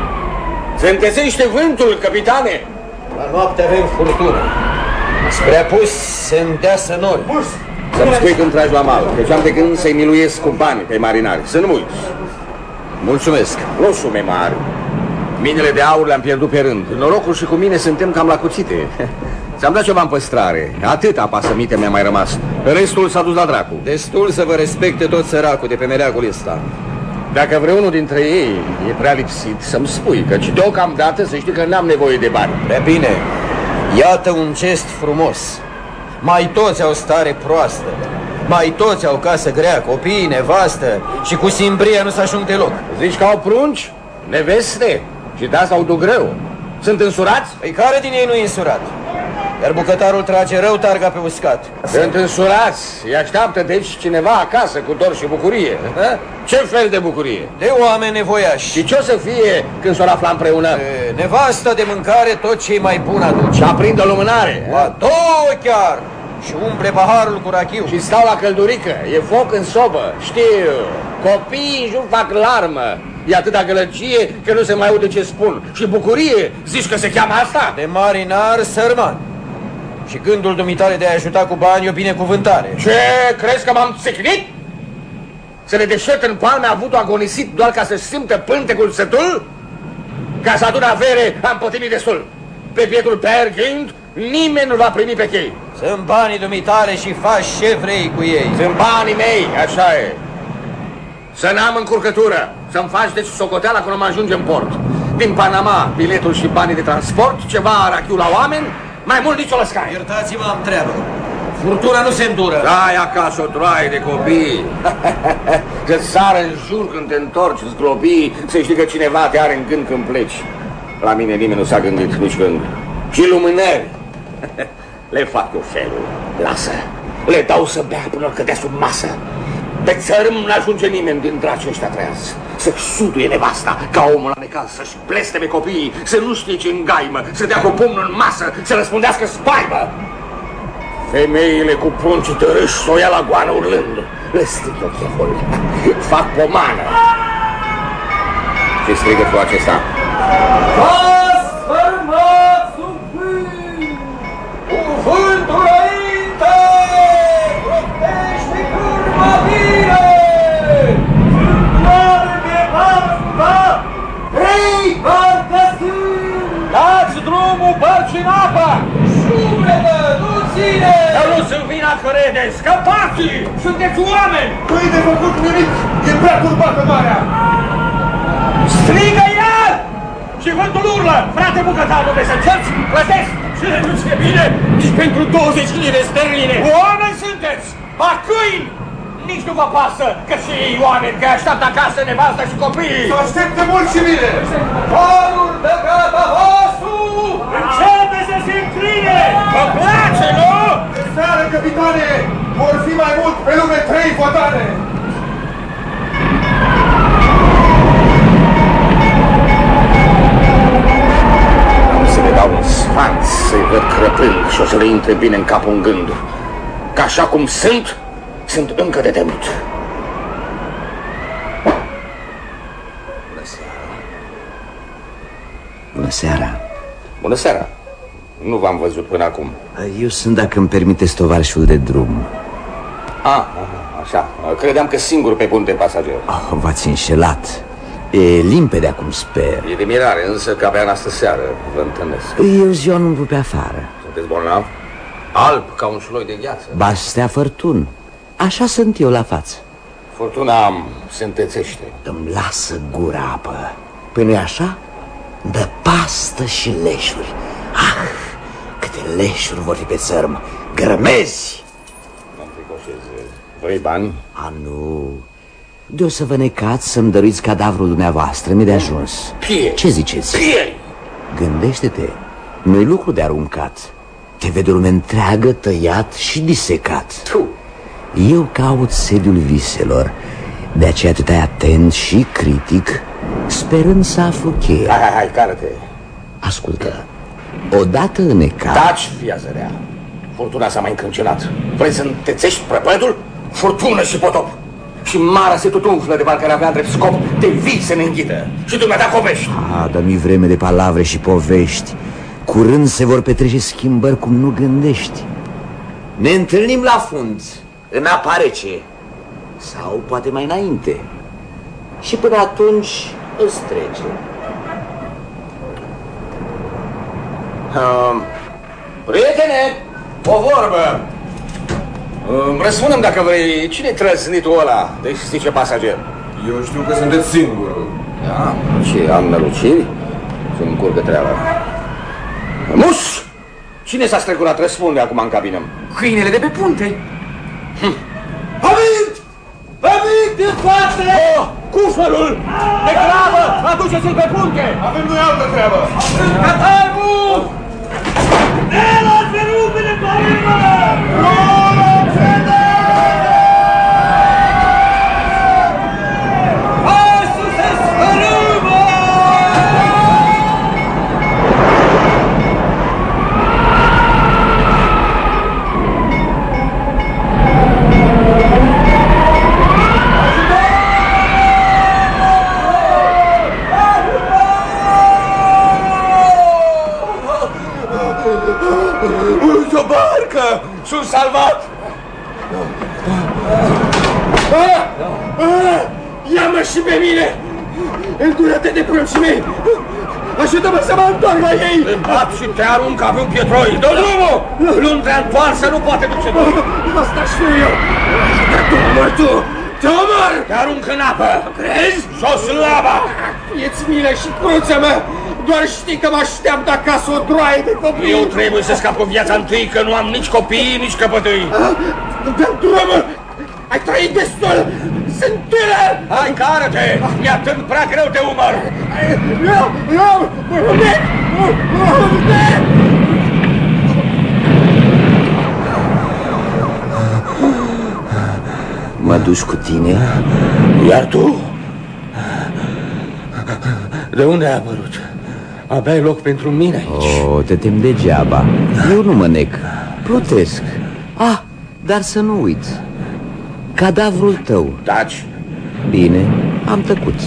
Se întețește vântul, capitane! La noapte avem furtună. Spre apus se îndeasă nori. Să-mi spui când tragi la mal, că am de gând să-i miluiesc cu bani pe marinari, să nu uiți. Mulțumesc. Nu sume mari. Minele de aur le-am pierdut pe rând. Norocul și cu mine suntem cam la cuțite. Ți-am dat ceva în păstrare. Atâta pasămite mi-a mai rămas. Restul s-a dus la dracu. Destul să vă respecte tot săracul de pe mereagul ăsta. Dacă vreunul dintre ei e prea lipsit, să-mi spui, căci deocamdată să știi că n-am nevoie de bani. Prea bine. Iată un gest frumos. Mai toți au stare proastă. Mai toți au casă grea, copii, nevastă. Și cu simbria nu s-ajung deloc. Zici că au prunci, neveste și de asta au duc greu. Sunt însurați? Păi care din ei nu e însurat? Iar bucătarul trage rău targa pe uscat. Sunt însurați. Îi așteaptă deci cineva acasă cu dor și bucurie. Ce fel de bucurie? De oameni nevoiași. Și ce o să fie când s-o afla împreună? Nevasta de mâncare tot ce-i mai bun aduce. Și aprindă lumânare. Două chiar. Și umple paharul cu rachiu. Și stau la căldurică. E foc în sobă. Știu. Copiii în jur fac larmă. E atâta gălăgie că nu se mai aude ce spun. Și bucurie, zici că se cheamă asta? De marinar sărman. Și gândul dumitale de a ajuta cu bani e o binecuvântare. Ce? Crezi că m-am țicnit? Să le deșert în palme avut-o agonisit doar ca să simtă pântecul sătul? Ca să adun avere am potimit destul. Pe pietul Peer Gynt nimeni nu va primi pe chei. Sunt banii dumitale și faci ce vrei cu ei. Sunt banii mei, așa e. Să n-am încurcătură. Să-mi faci deci socoteala când mă ajunge în port. Din Panama, biletul și banii de transport, ceva rachiu la oameni, mai mult nici o lăscaie. Iertați-mă, am treabă. Furtuna nu se îndură. Dai acasă o droaie de copii. Că sară în jur când te întorci, zglobii, să știi că cineva te are în gând când pleci. La mine nimeni nu s-a gândit nici când. Și lumânări. Le fac eu felul. Lasă. Le dau să bea până cădea sub masă. Pe țărâm n-ajunge nimeni din dracii ăștia treaz. Să-și suduie nevasta ca omul la necaz, să-și blesteme copiii, să nu știe ce îngaimă, să dea cu pumnul în masă, să răspundească spaimă. Femeile cu prunci tărâși s-o ia la goană urlând. Le strică cheful. Fac pomană. Ce strigă cu acesta? Sfârmați sub vânt! Cuvântul înainte! Proptește curma bine! Vântare de barca! Trei barcă sunt! Dați drumul bărci în apă! Șubrevă, nu ține! Dar nu sunt vina că rede! Scăpați! Sunteți oameni! Nu-i de făcut nimic! E prea curbată marea! Strigă iar! Și vântul urlă! Frate bucătar, nu vrei să încerci? Plătesc! Și nu știe bine nici pentru 20 lire sterline! Oameni sunteți! Ba câini! Nici nu vă pasă că și ei oameni, că așteaptă acasă nevasta și copiii! Să aștepte mult și bine! Farul de gata vostru! Începe să se încline! Vă place, nu? De seară, capitane, vor fi mai mult pe lume 3 fotane! Să le dau un sfanț, să-i văd crăpând și o să le intre bine în cap un gând. Că așa cum sunt încă de temut. Bună seara. Bună seara. Nu v-am văzut până acum. Eu sunt, dacă îmi permiteți, tovarășul de drum. Așa. Credeam că singur pe punte pasager. V-ați înșelat. E limpede acum, sper. E de mirare, însă că abia în astă seară vă întâlnesc. Eu ziua nu-mi pe afară. Sunteți bolnav? Alb ca un șloi de gheață. Ba stea fărtun. Așa sunt eu la față. Furtuna se întețește. Îmi lasă gura apă. Păi nu-i așa? Dă pastă și leșuri. Câte leșuri vor fi pe țărm. Grămezi! Mă înfricoșez. Vrei bani? Nu. De-o să vă necați să-mi dăruiți cadavrul dumneavoastră. Mi-e de ajuns. Ce ziceți? Gândește-te. Nu-i lucru de aruncat. Te vede o lume întreagă tăiat și disecat. Eu caut sediul viselor. De aceea te tai atent și critic, sperând să aflu cheia. Hai, care-te. Ascultă. Odată înecat... Taci, fiazărea. Furtuna s-a mai încrâncenat. Vrei să întețești prăpădul? Furtună și potop. Și Mara se tot umflă de parcă ar avea drept scop de vii să ne înghită. Și dumneata povești. Dar nu-i vreme de palavre și povești. Curând se vor petrece schimbări cum nu gândești. Ne întâlnim la fund, în apa rece. Sau poate mai înainte. Și până atunci îți trece. Prietene, o vorbă. Răspundem dacă vrei, cine-i trăsnitul ăla? Deci știi ce pasager? Eu știu că sunteți singurul. Da? Ce, am năluciri? Să-mi încurcă treaba. Mus! Cine s-a strecurat? Răspunde acum în cabină. Câinele de pe punte. Amint! Amint în față! Oh, cufărul! De grabă! Aduceți-l pe punte! Avem noi altă treabă! Catargul! Ne lasă rupele parimele! Uite o barcă! Sunt salvat! Ia-mă și pe mine! Îndură-te de prunții mei! Ajută-mă să mă întorc la ei! Te bat și te arunc ca pe un pietroi! Dă drumul! Lundrea întoarsă nu poate duce noi! Asta știu eu! Dar tu omor tu! Te omor! Te arunc în apă! Crezi? Jos în lava! Fie-ți milă și cruță-mă! Doar știi că mă așteaptă acasă o droaie de copii! Eu trebuie să scap cu viața întâi, că nu am nici copii, nici căpătâi! Dă drumul! Ai trăit destul! Sunt tânăr! Hai, cară-te! Mi-a tând prea greu de umăr! Eu! Mă duci cu tine? Iar tu? De unde ai apărut? Aveai loc pentru mine aici. Oh, te tem degeaba. Eu nu mă nec. Plutesc. Ah, dar să nu uiți. Cadavrul tău. Taci. Bine, am tăcut.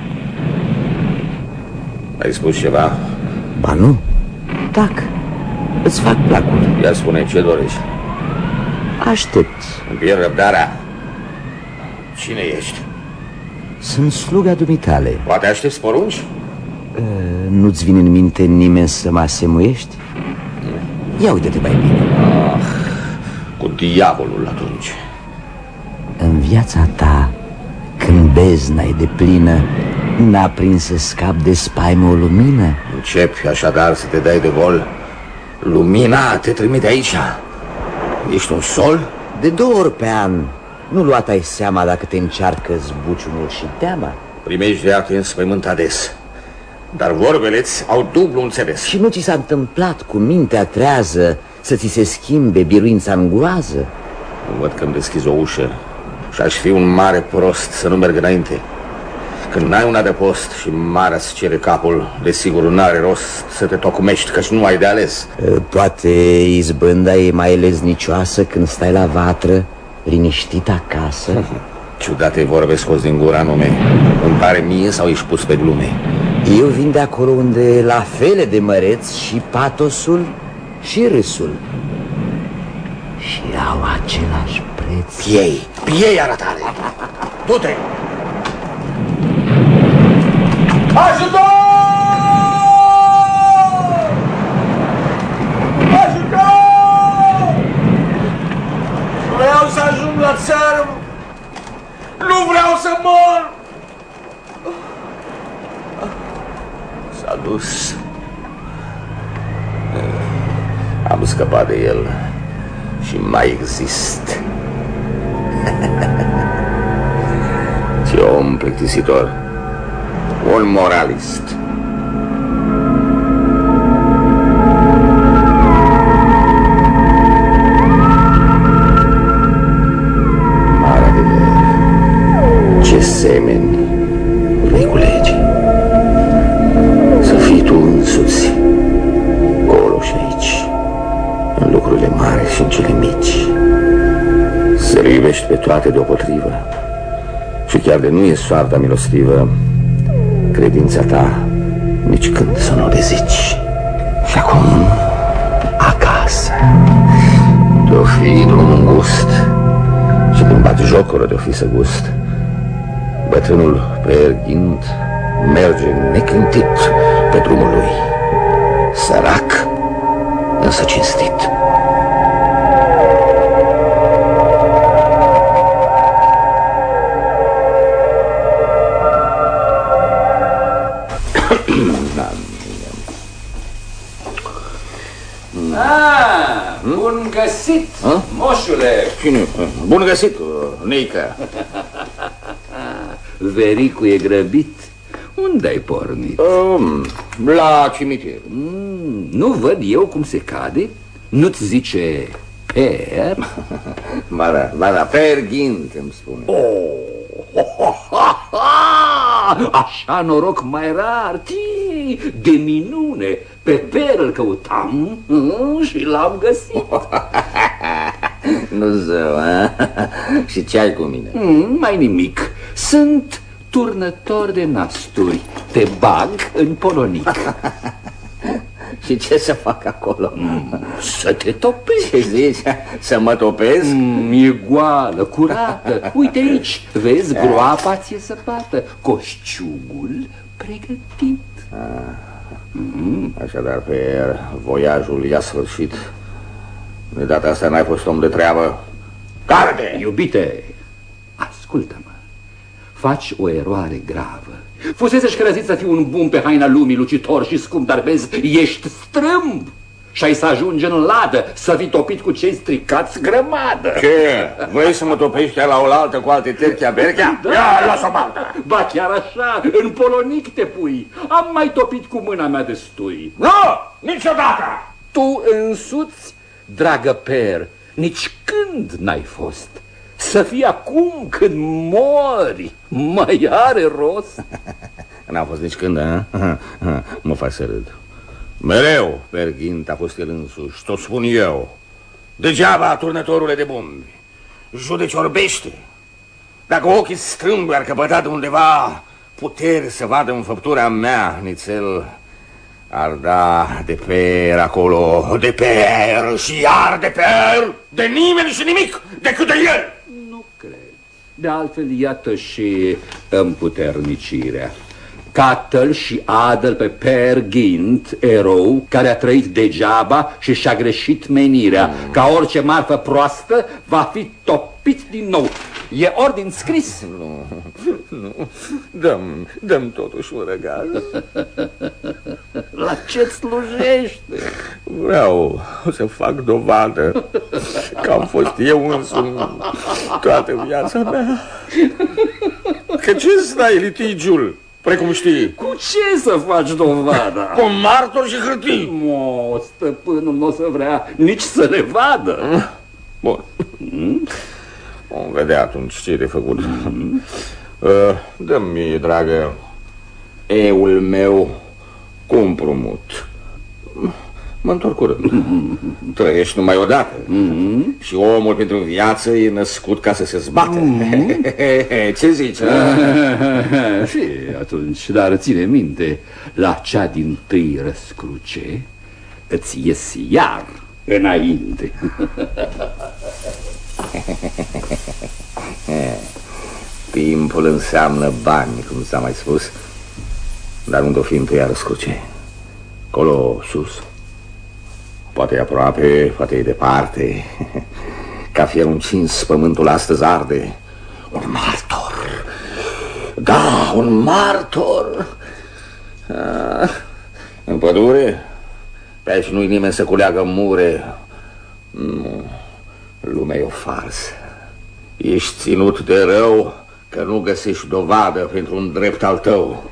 Ai spus ceva? Ba nu. Tac. Îți fac placul. Ia spune ce dorești. Aștept. Îmi pierd răbdarea. Cine ești? Sunt sluga dumitale. Poate aștepți porunci? Nu-ți vine în minte nimeni să mă asemuiești? Ia uite-te mai bine. Cu diavolul atunci. În viața ta, când bezna e de plină, n-a prins să scap de spaimă o lumină? Începi așadar să te dai de vol. Lumina te trimite aici. Ești un sol? De 2 ori pe an. Nu luat-ai seama dacă te încearcă zbuciumul și teama? Primejdea te înspăimântă des, dar vorbele-ți au dublu înțeles. Și nu ți s-a întâmplat cu mintea trează să ți se schimbe biruința în groază? Nu văd că-mi deschizi o ușă și aș fi un mare prost să nu merg înainte. Când n-ai un adăpost și marea-ți cere capul, desigur n-are rost să te tocumești, căci nu ai de ales. Poate izbânda e mai leznicioasă când stai la vatră, liniștit acasă. Ciudate vorbe scos din gura nume. Îmi pare mie sau ești pus pe glume? Eu vin de acolo unde la fel de măreți și patosul și râsul și au același preț. Piei arătare. Du-te! Ajutor! Ajutor! Vreau să ajung la țară. Nu vreau să mor. S-a dus. Am scăpat de el și mai exist. Ce om plictisitor. Un moralist. Marea de ce semeni vei culege. Să fii tu însuți, colo și aici, în lucrurile mari și în cele mici. Să le iubești pe toate deopotrivă Și chiar de nu e soarta milostivă, credința ta nici când să nu le zici. Și acum, acasă, de-o fi drumul îngust și din batjocură de-o fi să gust, bătrânul Pere Ghint merge neclintit pe drumul lui, sărac, însă cinstit. Bun găsit, moșule! Cine? Bun găsit, Nică! Vericu e grăbit. Unde ai pornit? La cimitir. Nu văd eu cum se cade? Nu-ți zice Per? Ba da, Per Ghint îmi spune. Așa noroc mai rar, de minune. Pe Per îl căutam și l-am găsit. Nu zău, și ce ai cu mine? Mai nimic. Sunt turnător de nasturi. Te bag în polonic. Și ce să fac acolo? Să te topești. Ce zici? Să mă topesc? E goală, curată. Uite aici, vezi, groapa ți-e săpată, coșciugul pregătit. Așadar, Per, voiajul i-a sfârșit. De data asta n-ai fost om de treabă. Carde! Iubite, ascultă-mă. Faci o eroare gravă. Fusese-și crezit să fii un bun pe haina lumii, lucitor și scump, dar vezi, ești strâmb și ai să ajungi în ladă, să fii topit cu cei stricați grămadă. Ce? Vrei să mă topești la oaltă cu alte terchea-berchea? Da. Ia, lasă-o baltă! Ba chiar așa, în polonic te pui. Am mai topit cu mâna mea destui. Nu, niciodată! Tu însuți, dragă Per, nici când n-ai fost. Să fii acum când mori, mai are rost? N-a fost nici când, mă faci să râd. Mereu Per Ghint a fost el însuși, tot spun eu. Degeaba, turnătorule de bombi, judeci orbește. Dacă ochii strâmbi ar căpăta de undeva puteri să vadă înfăptura mea, nițel, ar da de Per acolo, de Per și iar de Per, de nimeni și nimic decât de el. Nu cred. De altfel, iată și împuternicirea. Cată-l și adă-l pe Per Ghint, erou care a trăit degeaba și și-a greșit menirea. Ca orice marfă proastă, va fi topit din nou. E ordin scris. Nu, dăm totuși un răgaz. La ce slujește? Vreau să fac dovadă că am fost eu însumi toată viața mea. Că ce stai litigiul, precum știi? Cu ce să faci dovada? Cu martori și hârtii. Stăpânul nu o să vrea nici să le vadă. Bun. Vom vedea atunci ce e de făcut. Dă-mi, dragă, eul meu cu împrumut. Mă întorc curând. Trăiești numai odată. Și omul pentru viață e născut ca să se zbată. Ce zici? Și atunci, dar ține minte, la cea dintâi răscruce îți ies iar înainte. Timpul înseamnă bani, cum s-a mai spus. Dar unde o fi întâia răscruce? Acolo sus. Poate e aproape, poate e departe. Ca fier încins, pământul astăzi arde. Un martor. Da, un martor. În pădure? Pe aici nu-i nimeni să culeagă mure. Nu. Lumea e o farsă. Ești ținut de rău că nu găsești dovadă pentru un drept al tău.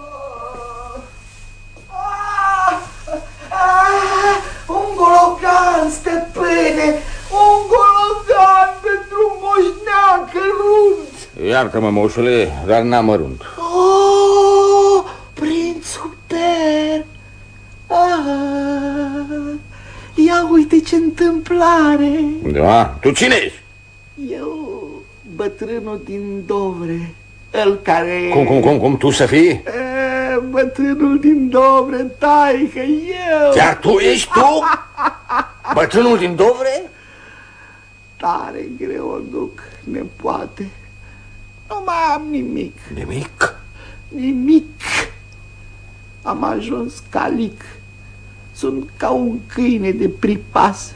Un gologan, stăpâne! Un gologan pentru moșnean cărunt! Iartă-mă, moșule, dar n-am mărunt. Oh, prințul Per! Ia uite ce întâmplare! Da? Tu cine ești? Eu, bătrânul din Dovre. El care... Cum, tu să fii? Bătrânul din Dovre, taică, eu. Chiar tu ești tu? Bătrânul din Dovre? Tare greu o duc, nepoate. Nu mai am nimic. Nimic? Nimic. Am ajuns calic. Sunt ca un câine de pripas.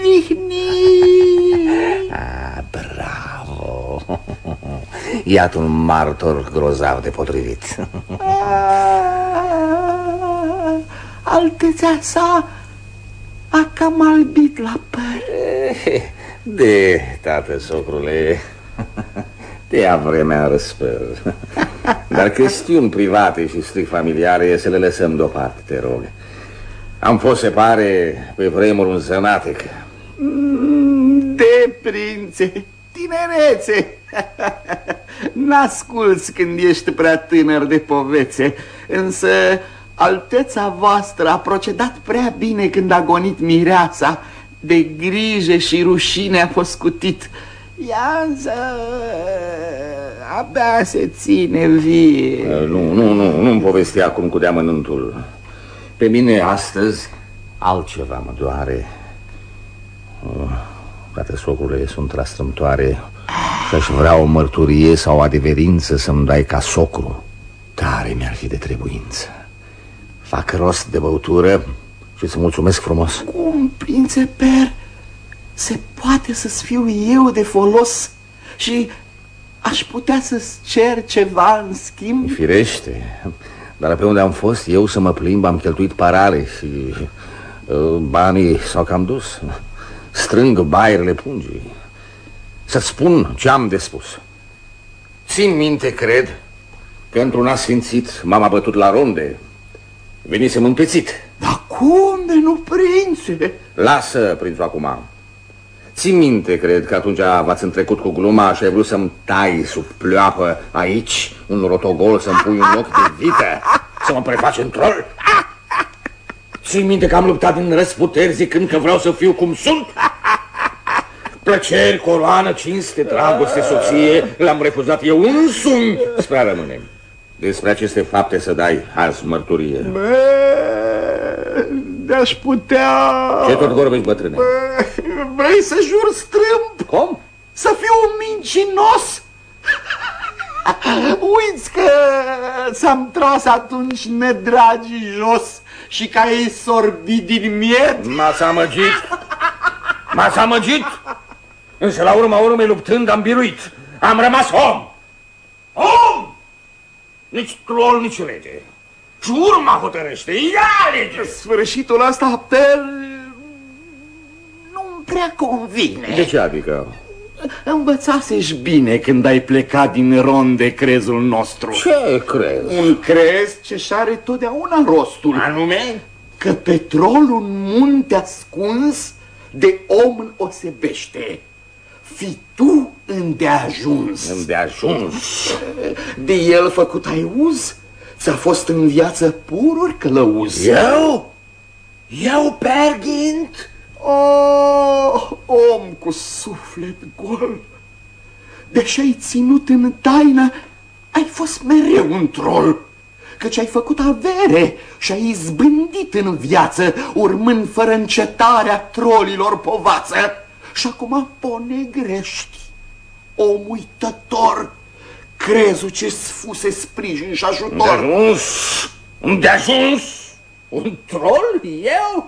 Lihnit. Bravo. Iată un martor grozav de potrivit. Altețea sa a cam albit la păr. De, tată, socrule, de-a vremea răspăr. Dar chestiuni private și strict familiare să le lăsăm deoparte, te rog. Am fost, se pare, pe vremuri un zănatec. De prințe, tinerețe. N-asculți când ești prea tânăr de povețe. Însă alteța voastră a procedat prea bine când a gonit mireasa. De grijă și rușine a fost scutit. Ea însă abia se ține vie. Nu-mi povesti acum cu deamănuntul. Pe mine astăzi altceva mă doare. Frate, socrule, sunt la strâmtoare și aș vrea o mărturie sau o adeverință să-mi dai ca socru. Tare mi-ar fi de trebuință. Fac rost de băutură și să mulțumesc frumos. Cum, prințe Per, se poate să-ți fiu eu de folos și aș putea să-ți cer ceva în schimb? Firește, dar pe unde am fost eu să mă plimb am cheltuit parale și banii s-au cam dus. Strâng baierele pungii. Să-ți spun ce am de spus. Țin minte, cred, că într-un asfințit m-am bătut la ronde. Venisem împețit. Dar cum de nu, prințe? Lasă, prințul, acum. Țin minte, cred, că atunci v-ați întrecut cu gluma și ai vrut să-mi tai sub pleoapă aici un rotogol, să-mi pui un ochi de vită, să mă prefaci în troll. Țin minte că am luptat din răsputeri zicând că vreau să fiu cum sunt. Plăceri, coroană, cinste, dragoste, soție, le-am refuzat eu însumi spre a rămâne. Despre aceste fapte să dai azi mărturie. De-aș putea... Ce tot vorbești, bătrâne? Vrei să jur strâmb? Cum? Să fiu un mincinos? Uiți că ți-am tras atunci nedragii jos și că ai sorbit din miet? M-ați amăgit. M-ați amăgit. Însă la urma urmei, luptând, am biruit. Am rămas om. Om! Nici troll, nici rege. Și urma hotărăște, ea alege. Sfârșitul ăsta, Per, nu-mi prea convine. De ce adică? Învățasești bine când ai plecat din ronde crezul nostru. Ce crez? Un crez ce-și are totdeauna rostul. Anume? Că petrolul un munte ascuns de om osebește. Fii tu îndeajuns. Îndeajuns? De el făcut ai uz? Ți-a fost în viață pururi călăuz. Eu? Eu, Pergint? Oh, om cu suflet gol, deși ai ținut în taină, ai fost mereu un troll, căci ai făcut avere și ai izbândit în viață, urmând fără încetarea trolilor povață. Și acum ponegrești, om uitător, crezul ce-ți fuse sprijin și ajutor. Îndeajuns? Un troll? Eu?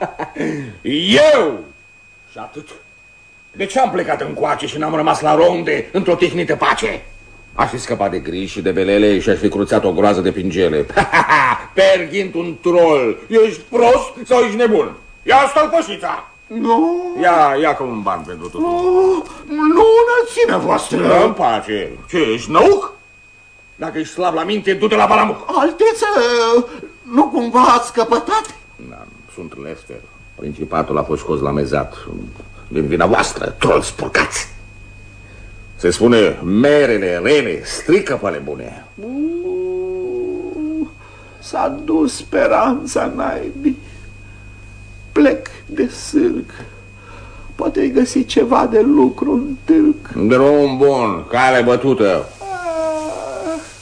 Eu! Și atât. De ce am plecat încoace și n-am rămas la ronde într-o tehnită pace? Aș fi scăpat de griji și de belele și aș fi cruțat o groază de pingele. Perghint un troll. Ești prost sau ești nebun? Ia stălpășița! Nu. Ia ca un ban pentru tot. Nu, înălțimea voastră. Dă în pace. Ce, ești năuc? Dacă ești slab la minte, du-te la balamuc. Alteță, nu cumva ați căpătat? Da, sunt Lester. Principatul a fost scos la mezat. Din vina voastră, troli spurcați. Se spune, merele rele strică pe ale bune. S-a dus speranța naibii. Plec de sârg. Poate ai găsit ceva de lucru în târg. Drum bun, cale bătută.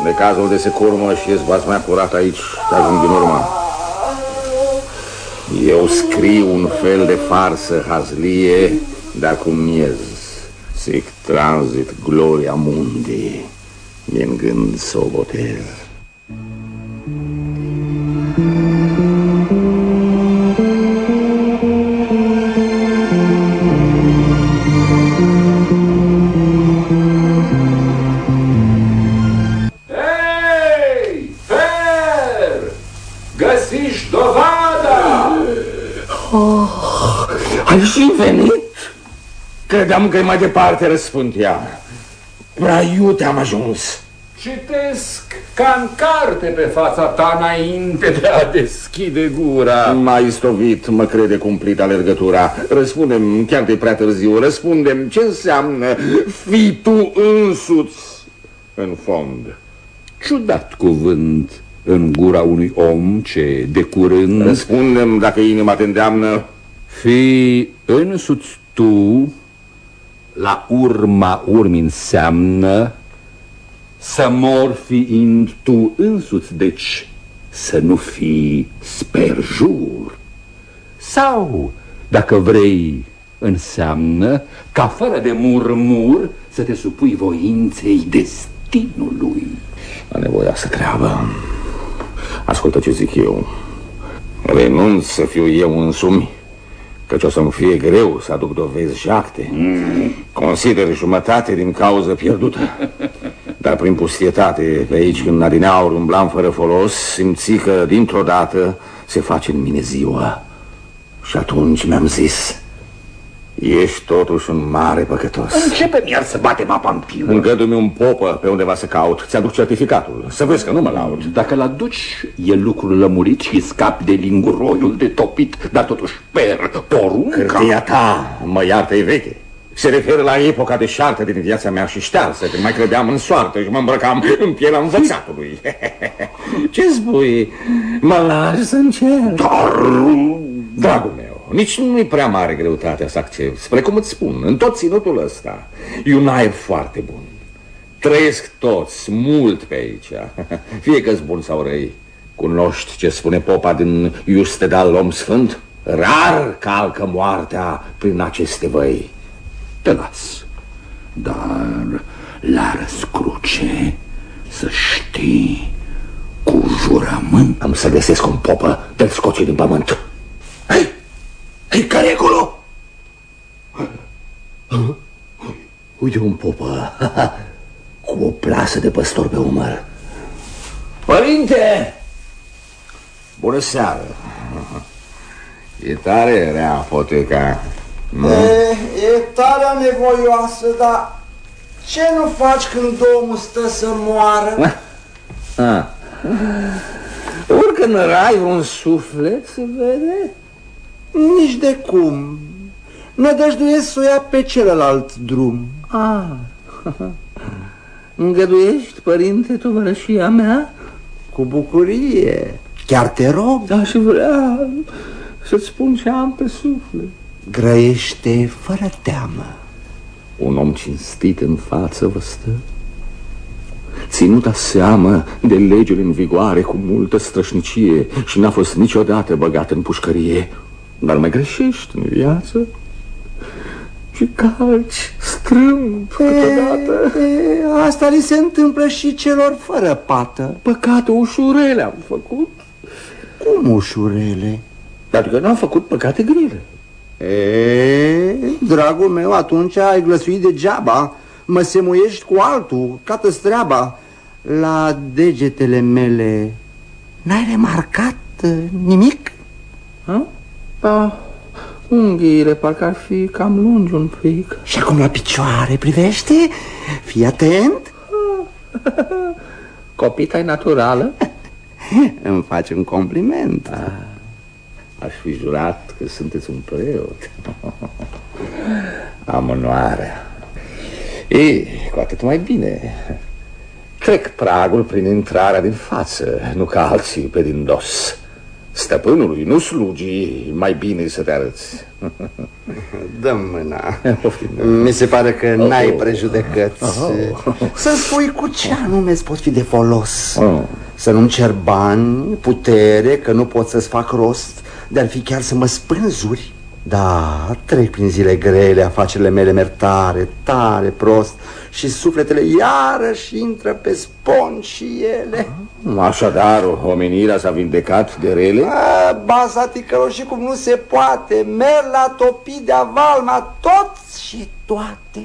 De cazul de se curmă și ies basmea curată aici, te ajung din urmă. Eu scriu un fel de farsă hazlie, dar cu miez. Sic transit gloria mundi, mi-n gând să o botez. Ai și venit? Credeam că e mai departe, răspund ea. Prea iute am ajuns. Citesc ca în carte pe fața ta înainte de a deschide gura. M-ai istovit, mă crede cumplit alergătura. Răspundem, chiar de prea târziu, răspundem ce înseamnă fii tu însuți în fond. Ciudat cuvânt în gura unui om ce de curând... Răspundem dacă inima te îndeamnă. Fii însuți tu, la urma urmii înseamnă să mor fiind tu însuți, deci să nu fii sperjur. Sau, dacă vrei, înseamnă ca fără de murmur să te supui voinței destinului. Anevoioasă treabă. Ascultă ce zic eu. Renunț să fiu eu însumi, căci o să-mi fie greu să aduc dovezi și acte. Consider jumătate din cauză pierdută. Dar prin pustietate, pe aici când adineauri umblam fără folos, simți că dintr-o dată se face în mine ziua. Și atunci mi-am zis: ești totuși un mare păcătos. Începem iar să batem apa în piu. Îngădu-mi un popă pe undeva să caut. Ți-aduc certificatul, să vezi că nu mă laud. Dacă l-aduci, e lucrul lămurit și scapi de linguroiul de topit. Dar totuși per porunca. Hârtia ta, mă iartă, e veche. Se referă la epoca deșartă din viața mea și ștearsă, când mai credeam în soartă și mă îmbrăcam în pielea învățatului. Ce spui? Mă lași să încerc? Dar... Dragul meu, nici nu-i prea mare greutatea să accept. Spre cum îți spun, în tot ținutul ăsta e un aer foarte bun. Trăiesc toți, mult pe aici. Fie că-s bun sau răi. Cunoști ce spune popa din Justedal, om sfânt? Rar calcă moartea prin aceste văi. Te las, dar la răscruce să știi cu jurământ. Am să găsesc un popă, te-l scoți din pământ. Hei, care e acolo? Uite un popă cu o plasă de păstor pe umăr. Părinte! Bună seara! E tare rea apoteca. E tare nevoioasă, dar ce nu faci când omul stă să moară? Urcă în rai un suflet, se vede? Nici de cum. Nădăjduiesc să o ia pe celălalt drum. Îngăduiești, părinte, tovărășia mea? Cu bucurie. Chiar te rog. Da, și vreau să-ți spun ce am pe suflet. Grăiește fără teamă. Un om cinstit în față vă stă, ținuta seamă de legile în vigoare cu multă strășnicie și n-a fost niciodată băgat în pușcărie. Dar mai greșești în viață și calci strâmb câteodată. Asta li se întâmplă și celor fără pată. Păcate ușurele am făcut. Cum ușurele? Adică n-am făcut păcate grele. Dragul meu, atunci ai glăsuit degeaba. Mă semuiești cu altul, cată-ți treaba. La degetele mele n-ai remarcat nimic? Da, unghiile parcă ar fi cam lungi un pic. Și acum la picioare, privește? Fii atent. Copita-i naturală? Îmi faci un compliment. Aș fi jurat că sunteți un preot. Am onoarea. Cu atât mai bine. Trec pragul prin intrarea din față, nu ca alții pe din dos. Stăpânului, nu slugii, mai bine să te arăți. dă-mi mâna. Mi se pare că n-ai prejudecăți. Să-mi spui cu ce anume îți pot fi de folos. Să nu-mi cer bani, putere, că nu pot să-ți fac rost, de-ar fi chiar să mă spânzuri. Da, trec prin zile grele, afacerile mele merg tare, tare prost și sufletele iarăși intră pe spon și ele. Așadar, omenirea s-a vindecat de rele? Baza ticălor și cum nu se poate, merg la topit de avalma toți și toate.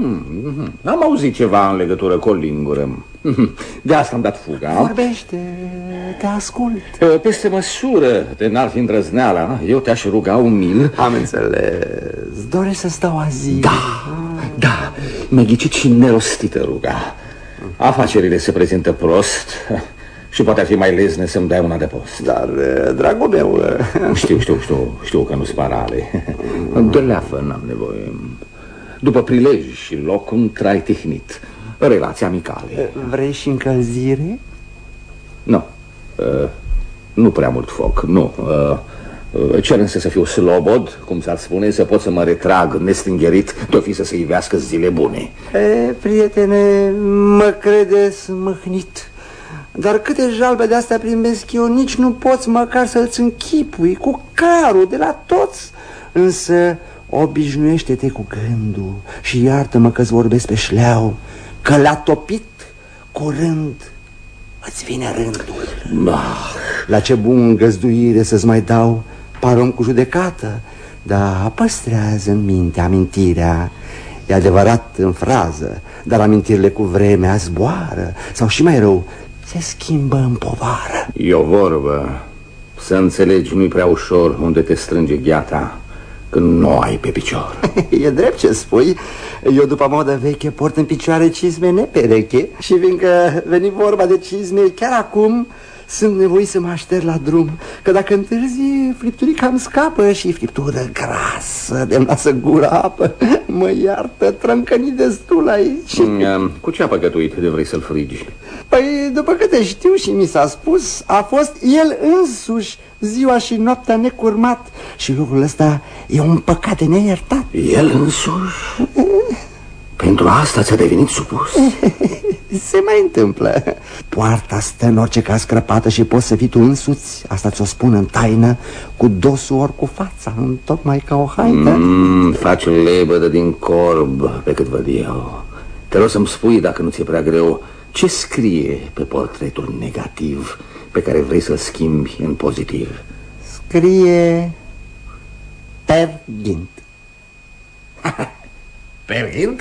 Am auzit ceva în legătură cu o lingură. De asta am dat fuga. Vorbește, te ascult. Peste măsură de n-ar fi îndrăzneala, eu te-aș ruga umil. Am înțeles. Dorești să stau azi? Da, mi-a ghicit și nerostită ruga. Afacerile se prezintă prost și poate ar fi mai lezne să-mi dai una de post. Dar, dragul meu... Știu că nu-s parale. De leafă n-am nevoie. După prilej și loc un trai tehnit, relații amicale. Vrei și încălzire? Nu, nu prea mult foc, nu. Cer însă să fiu slobod, cum s-ar spune, să pot să mă retrag nestingherit de-o fi să se ivească zile bune. Prietene, mă credeți măhnit, dar câte jalbe de-astea primesc eu, nici nu poți măcar să-ți închipui cu carul de la toți. Însă obișnuiește-te cu gândul și iartă-mă că-ți vorbesc pe șleau, că la topit curând îți vine rândul. La ce bun găzduire să-ți mai dau, par om cu judecată, dar păstrează în minte amintirea. E adevărat în frază, dar amintirile cu vremea zboară, sau și mai rău, se schimbă în povară. E o vorbă, să înțelegi nu-i prea ușor unde te strânge gheata când nu ai pe picior. E drept ce spui. Eu după modă veche port în picioare cizme nepereche și fiindcă veni vorba de cizme chiar acum, sunt nevoit să mă aștern la drum, că dacă întârzi, fripturica îmi scapă și friptură grasă de-mi lasă gura apă. Mă iartă, trâncănit destul aici. Cu ce a păcătuit de vrei să-l frigi? Păi, după câte știu și mi s-a spus, a fost el însuși ziua și noaptea necurmat. Și lucrul ăsta e un păcat de neiertat. El însuși? Pentru asta ți-a devenit supus? Se mai întâmplă. Poarta stă în orice caz crăpată și poți să fii tu însuți. Asta ți-o spun în taină, cu dosul ori cu fața, tocmai ca o haină. Faci lebădă din corb, pe cât văd eu. Te rog să-mi spui, dacă nu ți-e prea greu, ce scrie pe portretul negativ pe care vrei să-l schimbi în pozitiv? Scrie Per Ghint. Per Ghint?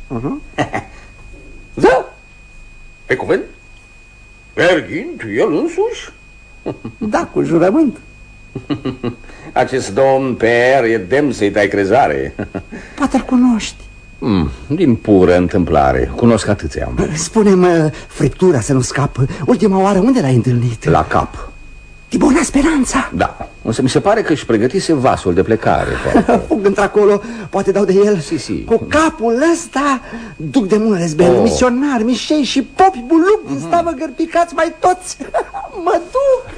Da, pe cuvânt? Per Ghint, el însuși? Da, cu jurământ. Acest domn Per e demn să-i dai crezare. Poate-l cunoști. Din pură întâmplare, cunosc atâția. Spune-mă, friptura să nu scapă, ultima oară unde l-ai întâlnit? La cap. Tibona Speranța? Da, însă mi se pare că își pregătise vasul de plecare. Fug într-acolo, poate dau de el. Si. Cu capul ăsta duc de mână rezbel, misionari, mișei și popi buluc din stavă gărpicați mai toți. Mă duc.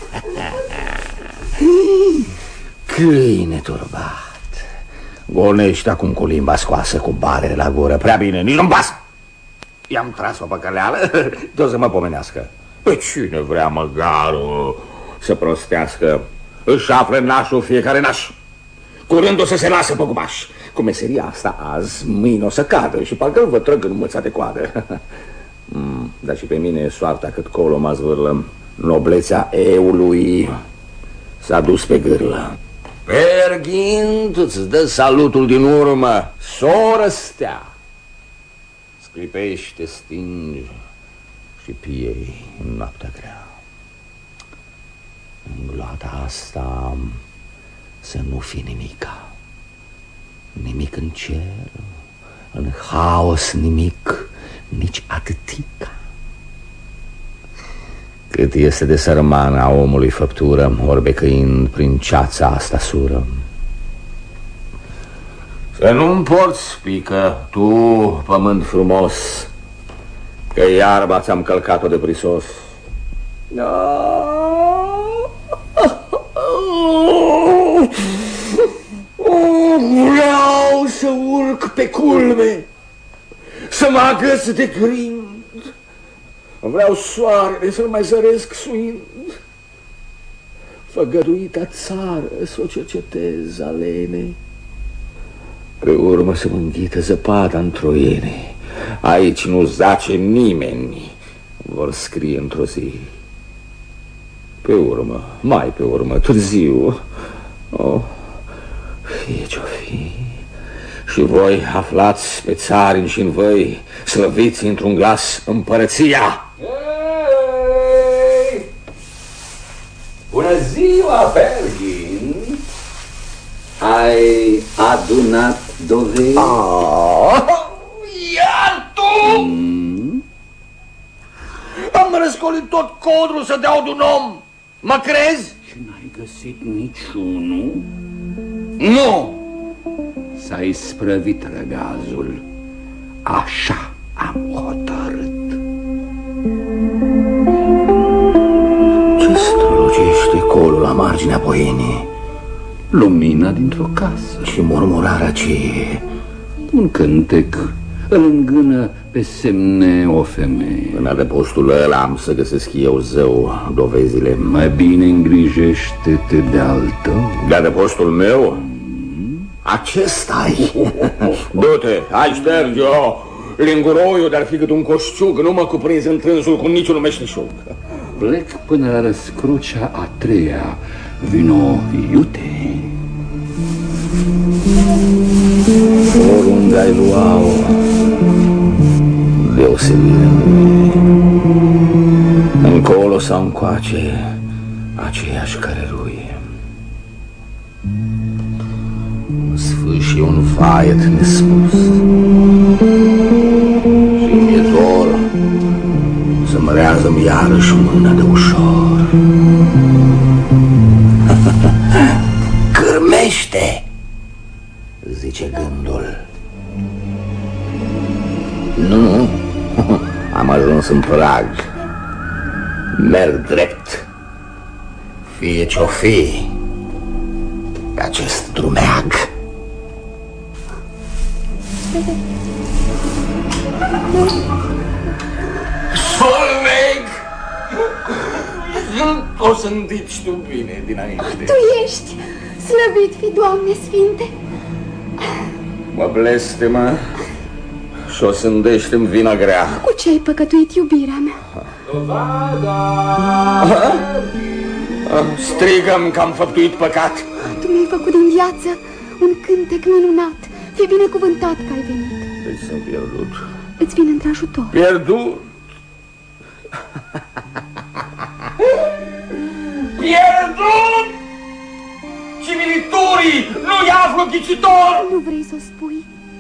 Câine turbat. Gonești acum cu limba scoasă, cu barele la gură. Prea bine, nici nu-mi pasă. I-am tras-o păcăleală, de-o să mă pomenească. Păi cine vrea măgarul să prostească? Își află nașul fiecare naș. Curând o să se lasă pe gubaș. Cu meseria asta azi, mâine o să cadă și parcă-l vă trăg în mâța de coadă. Dar și pe mine soarta cât colo mă zvârlă. Noblețea eului s-a dus pe gârlă. Per Ghint îți dă salutul din urmă. Soră stea, sclipește, stinge și piei în noaptea grea. În gloata asta să nu fie nimica. Nimic în cer, în haos nimic, nici atâtica. Cât este de sărmană a omului făptură, orbecăind prin ceața asta sură. Să nu-mi porți pică, tu, pământ frumos, că iarba ți-am călcat-o de prisos. culme, să mă agăț de grind. Vreau soarele să-l mai zăresc suind. Făgăduita țară să o cercetez alene. Pe urmă să mă înghită zăpada în Troiene. Aici nu zace nimeni, vor scrie într-o zi. Pe urmă, mai pe urmă, târziu. Oh, fie ce-o fi. Și voi aflați pe țarini și în văi, slăviți într-un glas împărăția. Hey! Bună ziua, Perghin! Ai adunat dovezi? Iar tu! Am răscolit tot codrul să dau de un om. Mă crezi? Și n-ai găsit niciunul? Nu! S-a isprăvit răgazul. Așa am hotărât. Ce strălucește colul la marginea poienii? Lumina dintr-o casă. Și murmurarea aceea. Un cântec îl îngână pe semne o femeie. În adăpostul ăla am să găsesc eu zău dovezile. Mai bine îngrijește-te de al tău. De adăpostul meu? Acesta-i. Du-te, hai șterge-o. Linguroiul de-ar fi cât un coșciug. Nu mă cuprinzi în trânsul cu niciun meșteșug. Plec până la răscrucea a treia. Vino iute. Oriunde ai lua-o, deosebire nu e. Încolo sau încoace, aceeași căreruie. În sfârșit un vaet nespus. Și mi-e dor să-mi rează-mi iarăși mâna de ușor. Cârmește, zice gândul. Nu, am ajuns în prag. Merg drept. Fie ce-o fi pe acest drumeag. Solveig! O să îndici tu bine dinainte. Tu ești slăvit fi, Doamne Sfinte. Mă blestemă și o sândește-mi vina grea. Cu ce ai păcătuit iubirea mea? Dovada! Strigă-mi că am făptuit păcat. Tu mi-ai făcut din viață un cântec minunat. Fii binecuvântat că ai venit. Deci sunt pierdut. Îți vin într-ajutor. Pierdut? Pierdut! Similiturii nu-i aflu ghicitor! Nu vrei să o spui?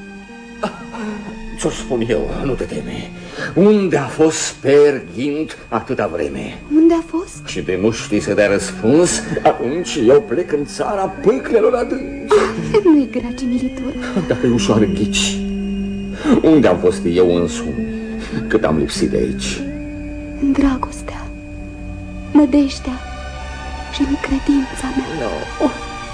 Ce-o spun eu, nu te teme. Unde a fost Perghint atâta vreme? Unde a fost? Și de nu știi să dea răspuns, atunci eu plec în țara pâclelor adânci. Nu-i grea similitură. Dacă e ușoară ghici. Unde am fost eu însumi cât am lipsit de aici? În dragostea, nădejdea și în credința mea. No.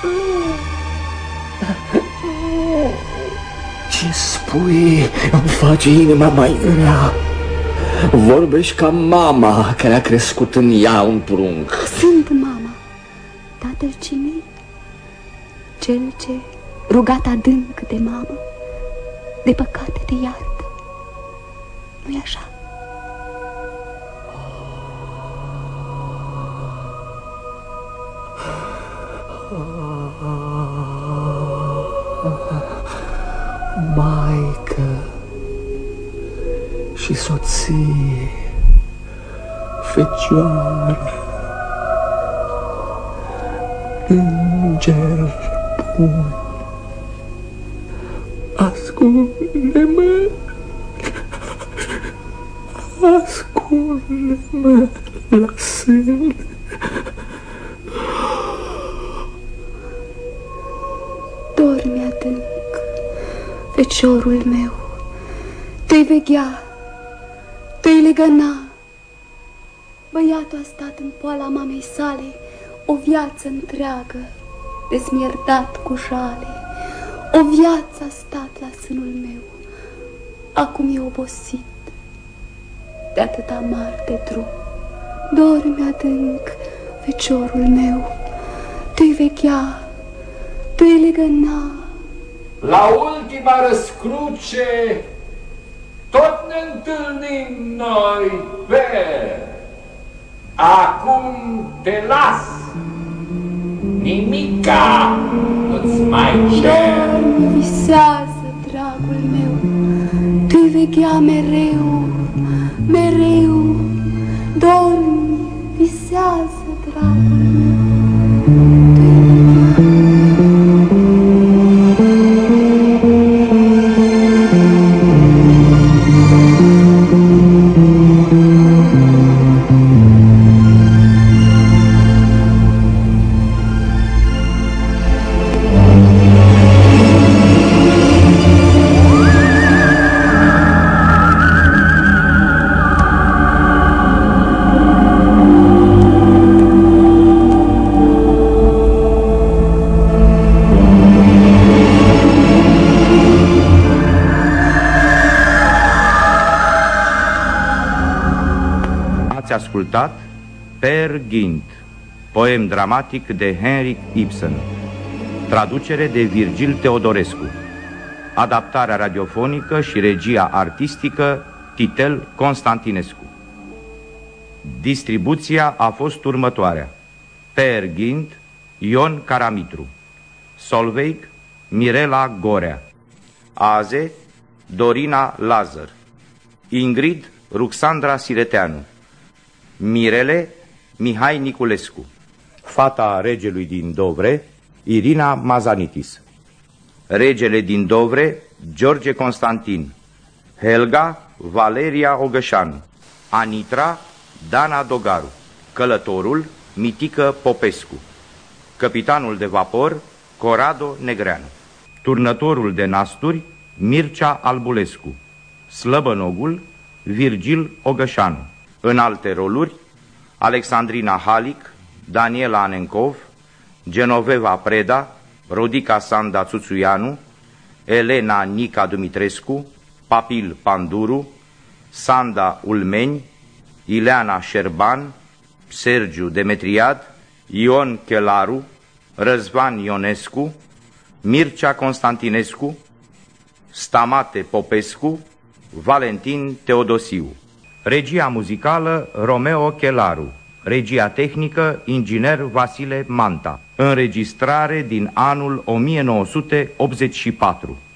Ce spui îmi face inima mai grea. Vorbești ca mama care a crescut în ea un prunc. Sunt mama. Tatăl cine-i? Cel ce, rugat adânc de mamă, de păcate te iartă. Nu-i așa? Maică și soție, fecioară, înger bun, ascunde-mă, ascunde-mă la sân. Dormi adânc, feciorul meu, te-i veghea, te-i legăna. Băiatul a stat în poala mamei sale o viață întreagă, dezmierdat cu jale, O viață a stat la sânul meu, acum e obosit de atâta mare drum. Dormi adânc, feciorul meu, tu-i veghea, tu-i legăna. La ultima răscruce tot ne întâlnim noi, Per. Acum te las, nimica nu-ți mai cer. Dormi, visează, dragul meu, tu-i veghea mereu, mereu. Dormi, visează, dragul meu. Ați ascultat Per Gynt, poem dramatic de Henrik Ibsen, traducere de Virgil Teodorescu, adaptarea radiofonică și regia artistică Titel Constantinescu. Distribuția a fost următoarea: Per Gynt, Ion Caramitru; Solveig, Mirela Gorea; Aze, Dorina Lazar; Ingrid, Ruxandra Sireteanu; Mirele, Mihai Niculescu; fata regelui din Dovre, Irina Mazanitis; regele din Dovre, George Constantin; Helga, Valeria Ogășanu; Anitra, Dana Dogaru; călătorul, Mitică Popescu; capitanul de vapor, Corado Negreanu; turnătorul de nasturi, Mircea Albulescu; slăbănogul, Virgil Ogășanu. În alte roluri, Alexandrina Halic, Daniela Anencov, Genoveva Preda, Rodica Sanda Țuțuianu, Elena Nica Dumitrescu, Papil Panduru, Sanda Ulmeni, Ileana Șerban, Sergiu Demetriad, Ion Chelaru, Răzvan Ionescu, Mircea Constantinescu, Stamate Popescu, Valentin Teodosiu. Regia muzicală Romeo Chelaru. Regia tehnică inginer Vasile Manta. Înregistrare din anul 1984.